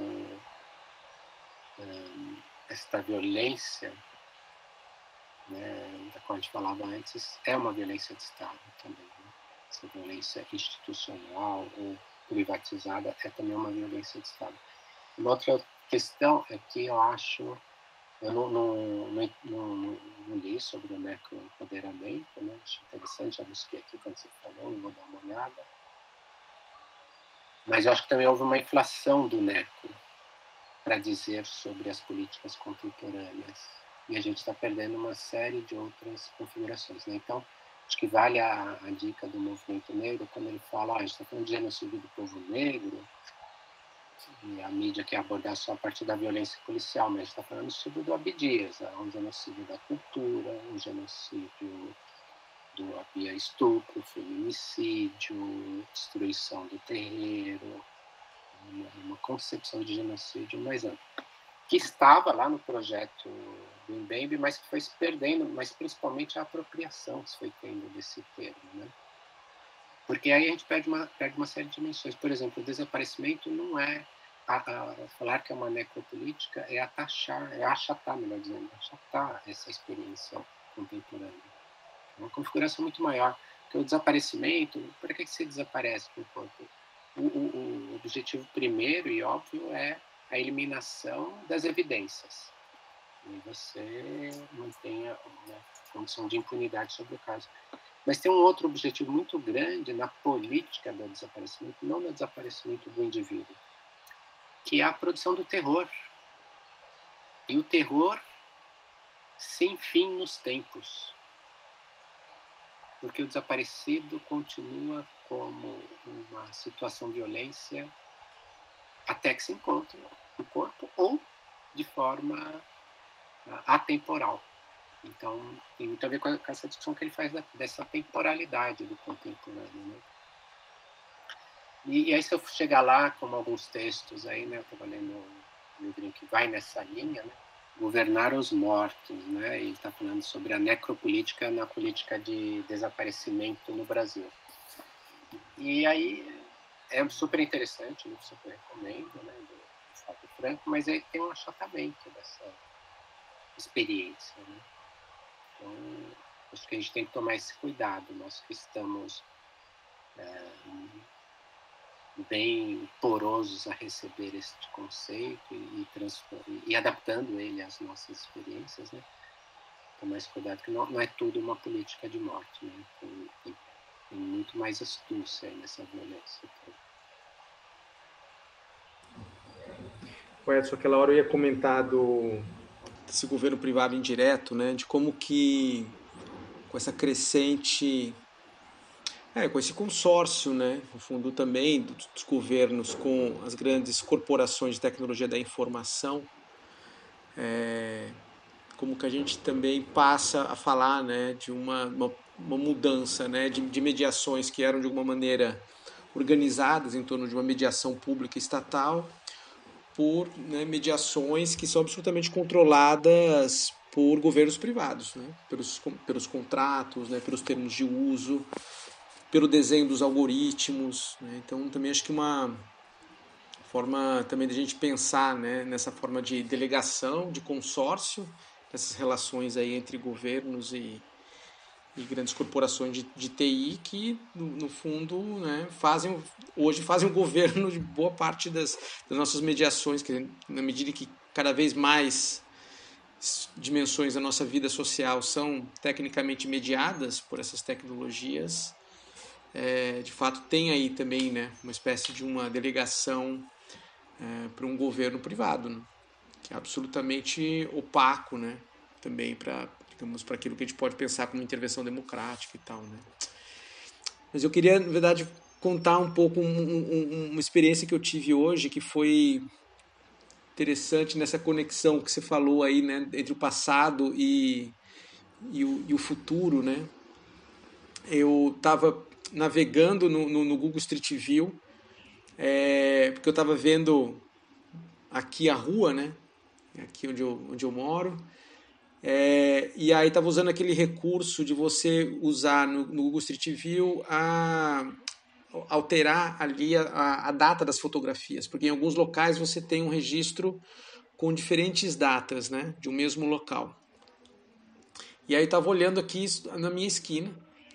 hum, esta violência, né, da qual a gente falava antes, é uma violência de Estado também. Né? Essa violência institucional ou privatizada é também uma violência de Estado. Uma outra questão é que eu acho, eu não, não, não, não, não li sobre o necroempoderamento, né? Acho interessante, já busquei aqui quando você falou, não vou dar uma olhada. Mas eu acho que também houve uma inflação do necro para dizer sobre as políticas contemporâneas. E a gente está perdendo uma série de outras configurações. Né? Então, acho que vale a, a dica do movimento negro quando ele fala, ah, a gente está falando de genocídio do povo negro, e a mídia quer abordar só a partir da violência policial, mas a gente está falando sobre do Abdias, um genocídio da cultura, um genocídio do havia estupro, feminicídio, destruição do terreiro, uma, uma concepção de genocídio mais ampla, que estava lá no projeto do Mbembe, mas que foi se perdendo, mas principalmente a apropriação que se foi tendo desse termo, né? Porque aí a gente perde uma, perde uma série de dimensões. Por exemplo, o desaparecimento não é a, a, falar que é uma necropolítica, é atachar, é achatar, melhor dizendo, achatar essa experiência contemporânea. É uma configuração muito maior. Porque o desaparecimento, para que você desaparece com o corpo? O, o, o objetivo primeiro e óbvio é a eliminação das evidências. E você mantenha uma condição de impunidade sobre o caso. Mas tem um outro objetivo muito grande na política do desaparecimento, não no desaparecimento do indivíduo, que é a produção do terror. E o terror sem fim nos tempos. Porque o desaparecido continua como uma situação de violência até que se encontre no corpo ou de forma atemporal. Então, tem muito a ver com essa discussão que ele faz da, dessa temporalidade do contemporâneo. Né? E, e aí, se eu chegar lá, como alguns textos aí, né, eu estou lendo um livrinho que vai nessa linha, né? Governar os mortos, né? Ele está falando sobre a necropolítica na política de desaparecimento no Brasil. E aí, é super interessante, eu super recomendo, né, do Fábio Franco, mas aí tem um achatamento dessa experiência, né? Então, acho que a gente tem que tomar esse cuidado, nós que estamos é, bem porosos a receber este conceito e, e, e adaptando ele às nossas experiências, né? Tomar esse cuidado, que não, não é tudo uma política de morte, né? Tem, tem, tem muito mais astúcia aí nessa violência. O Edson, aquela hora eu ia comentar do esse governo privado indireto, né, de como que com essa crescente, é, com esse consórcio, né, no fundo também dos governos com as grandes corporações de tecnologia da informação, é, como que a gente também passa a falar, né, de uma, uma, uma mudança, né, de, de mediações que eram de alguma maneira organizadas em torno de uma mediação pública estatal, por, né, mediações que são absolutamente controladas por governos privados, né, pelos, pelos contratos, né, pelos termos de uso, pelo desenho dos algoritmos. Né, então, também acho que uma forma também de a gente pensar, né, nessa forma de delegação, de consórcio, essas relações aí entre governos e, e grandes corporações de, de T I que, no, no fundo, né, fazem, hoje fazem o governo de boa parte das, das nossas mediações, que na medida que cada vez mais dimensões da nossa vida social são tecnicamente mediadas por essas tecnologias, é, de fato tem aí também, né, uma espécie de uma delegação é, para um governo privado, né, que é absolutamente opaco, né, também para, digamos, para aquilo que a gente pode pensar como intervenção democrática e tal, né. Mas eu queria, na verdade, contar um pouco um, um, uma experiência que eu tive hoje, que foi interessante nessa conexão que você falou aí, né, entre o passado e, e, o, e o futuro, né. Eu estava navegando no, no, no Google Street View, é, porque eu estava vendo aqui a rua, né, aqui onde eu, onde eu moro, é, e aí estava usando aquele recurso de você usar no, no Google Street View a alterar ali a, a data das fotografias, porque em alguns locais você tem um registro com diferentes datas, né, de um mesmo local. E aí eu estava olhando aqui na minha esquina,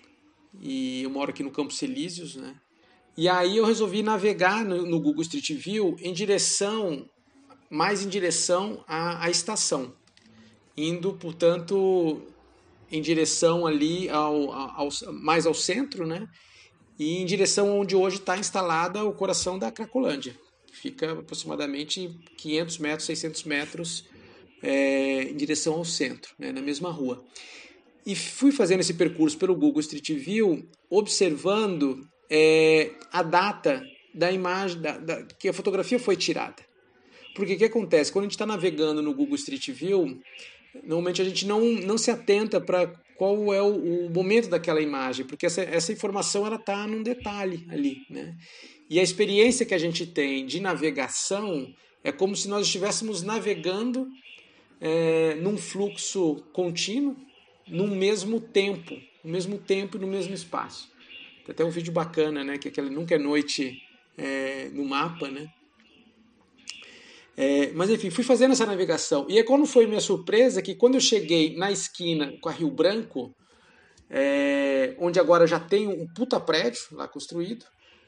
e eu moro aqui no Campos Elíseos, né, e aí eu resolvi navegar no, no Google Street View em direção, mais em direção à, à estação, indo, portanto, em direção ali ao, ao, mais ao centro, né, e em direção onde hoje está instalada o coração da Cracolândia, que fica aproximadamente quinhentos metros, seiscentos metros é, em direção ao centro, né, na mesma rua. E fui fazendo esse percurso pelo Google Street View, observando é, a data da imagem, da, da, que a fotografia foi tirada. Porque o que acontece? Quando a gente está navegando no Google Street View, normalmente a gente não, não se atenta para qual é o, o momento daquela imagem, porque essa, essa informação ela está num detalhe ali, né? E a experiência que a gente tem de navegação é como se nós estivéssemos navegando é, num fluxo contínuo, num mesmo tempo, no mesmo tempo e no mesmo espaço. Tem até um vídeo bacana, né? Que é aquele Nunca é Noite é, no mapa, né? É, mas enfim, fui fazendo essa navegação. E aí quando foi minha surpresa que quando eu cheguei na esquina com a Rio Branco, é, onde agora já tem um puta prédio lá construído,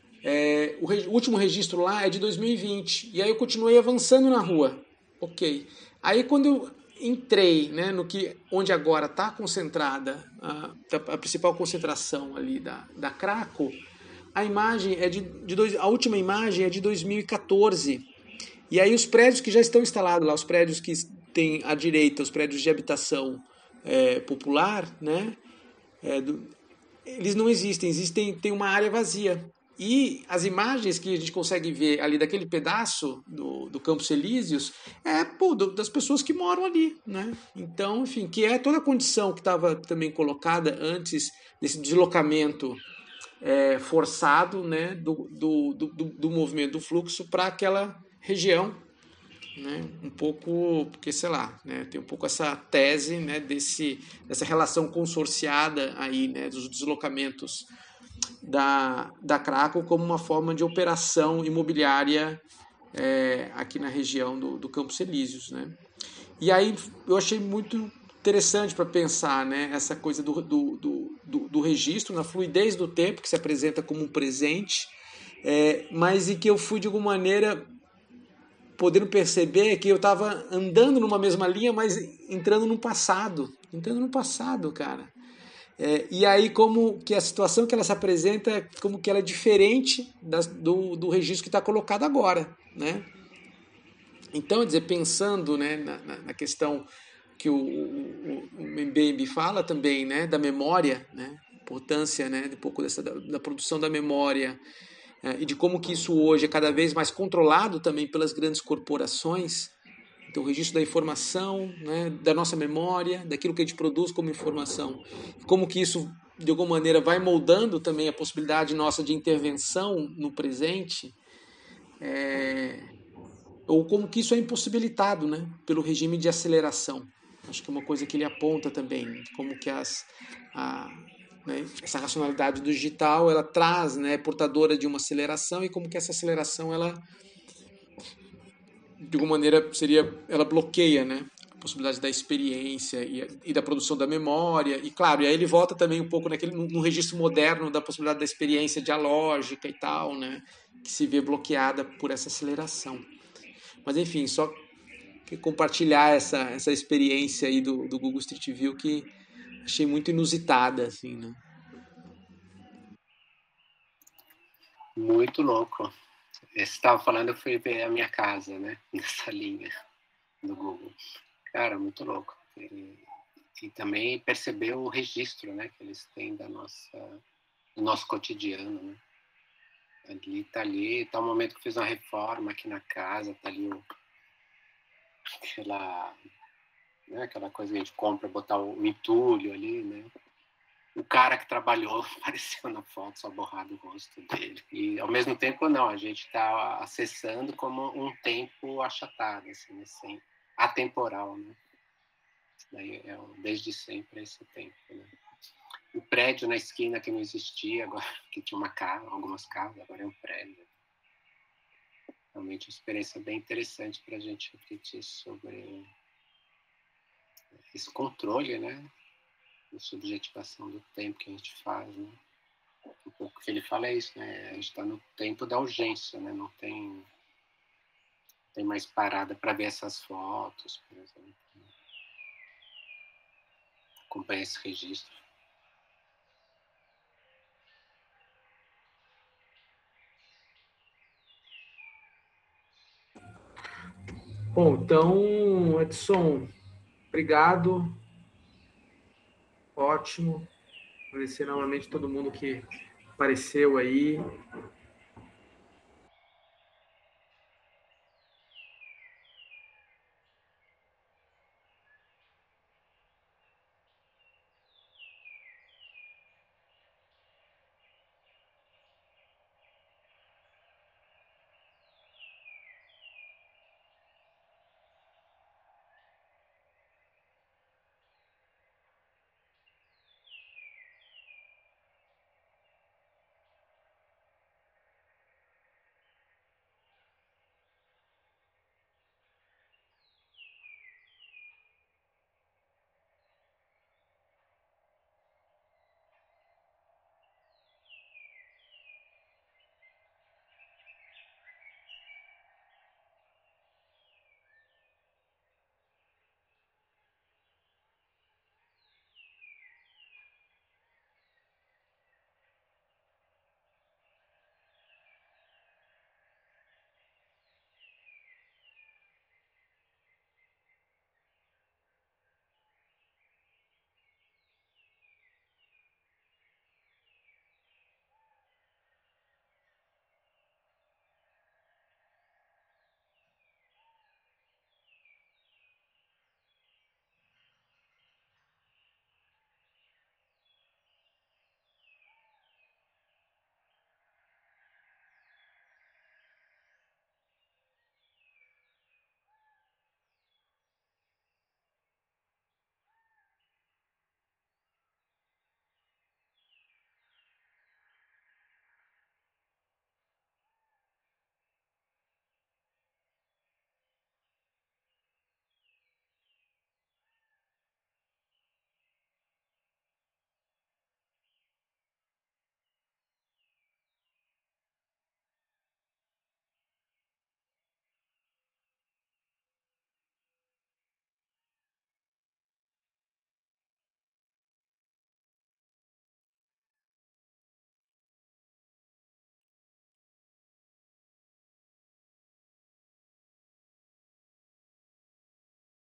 é, o, re, o último registro lá é de dois mil e vinte. E aí eu continuei avançando na rua. Ok. Aí quando eu entrei, né, no que, onde agora está concentrada a, a principal concentração ali da, da Craco, a imagem é de, de dois, a última imagem é de dois mil e quatorze. E aí os prédios que já estão instalados lá, os prédios que têm à direita, os prédios de habitação é, popular, né, é, do, eles não existem, existem, tem uma área vazia. E as imagens que a gente consegue ver ali daquele pedaço do, do Campos Elíseos é pô, do, das pessoas que moram ali, né? Então, enfim, que é toda a condição que estava também colocada antes desse deslocamento é, forçado, né, do, do, do, do movimento do fluxo para aquela região, né, um pouco, porque sei lá, né, tem um pouco essa tese, né, desse, dessa relação consorciada aí, né, dos deslocamentos da, da Craco como uma forma de operação imobiliária é, aqui na região do, do Campos Elíseos, né. E aí eu achei muito interessante para pensar, né, essa coisa do, do, do, do registro, na fluidez do tempo, que se apresenta como um presente, é, mas e que eu fui de alguma maneira podendo perceber que eu estava andando numa mesma linha, mas entrando no passado, entrando no passado, cara. É, e aí como que a situação que ela se apresenta, como que ela é diferente das, do, do registro que está colocado agora, né? Então, quer dizer, pensando, né, na, na questão que o, o, o Mbembe fala também, né, da memória, né, importância, né, de um pouco dessa, da, da produção da memória, é, e de como que isso hoje é cada vez mais controlado também pelas grandes corporações. Então, o registro da informação, né, da nossa memória, daquilo que a gente produz como informação, como que isso, de alguma maneira, vai moldando também a possibilidade nossa de intervenção no presente, é, ou como que isso é impossibilitado, né, pelo regime de aceleração. Acho que é uma coisa que ele aponta também, como que as, a, né, essa racionalidade do digital, ela traz, né, portadora de uma aceleração, e como que essa aceleração, ela, de alguma maneira, seria, ela bloqueia, né, a possibilidade da experiência e, e da produção da memória. E, claro, e aí ele volta também um pouco naquele, no, no registro moderno da possibilidade da experiência dialógica e tal, né, que se vê bloqueada por essa aceleração. Mas, enfim, só compartilhar essa, essa experiência aí do, do Google Street View, que achei muito inusitada, assim, né? Muito louco. Você estava falando, eu fui ver a minha casa, né? Nessa linha do Google. Cara, muito louco. E, e também perceber o registro, né? Que eles têm da nossa, do nosso cotidiano, né? Ali, tá ali, tá o momento que eu fiz uma reforma aqui na casa, tá ali o, aquela, né? Aquela coisa que a gente compra, botar o entulho ali, né? O cara que trabalhou apareceu na foto, só borrado o rosto dele. E, ao mesmo tempo, não, a gente está acessando como um tempo achatado, assim, né? Sem, atemporal, né? Daí é, desde sempre é esse tempo, né? O prédio na esquina que não existia, agora que tinha uma casa, algumas casas, agora é um prédio. Realmente uma experiência bem interessante para a gente refletir sobre esse controle, né? A subjetivação do tempo que a gente faz, né? Um pouco que ele fala é isso, né? A gente está no tempo da urgência, né? Não tem, não tem mais parada para ver essas fotos, por exemplo. Acompanhar esse registro. Bom, então, Edson, obrigado. Ótimo. Agradecer novamente todo mundo que apareceu aí.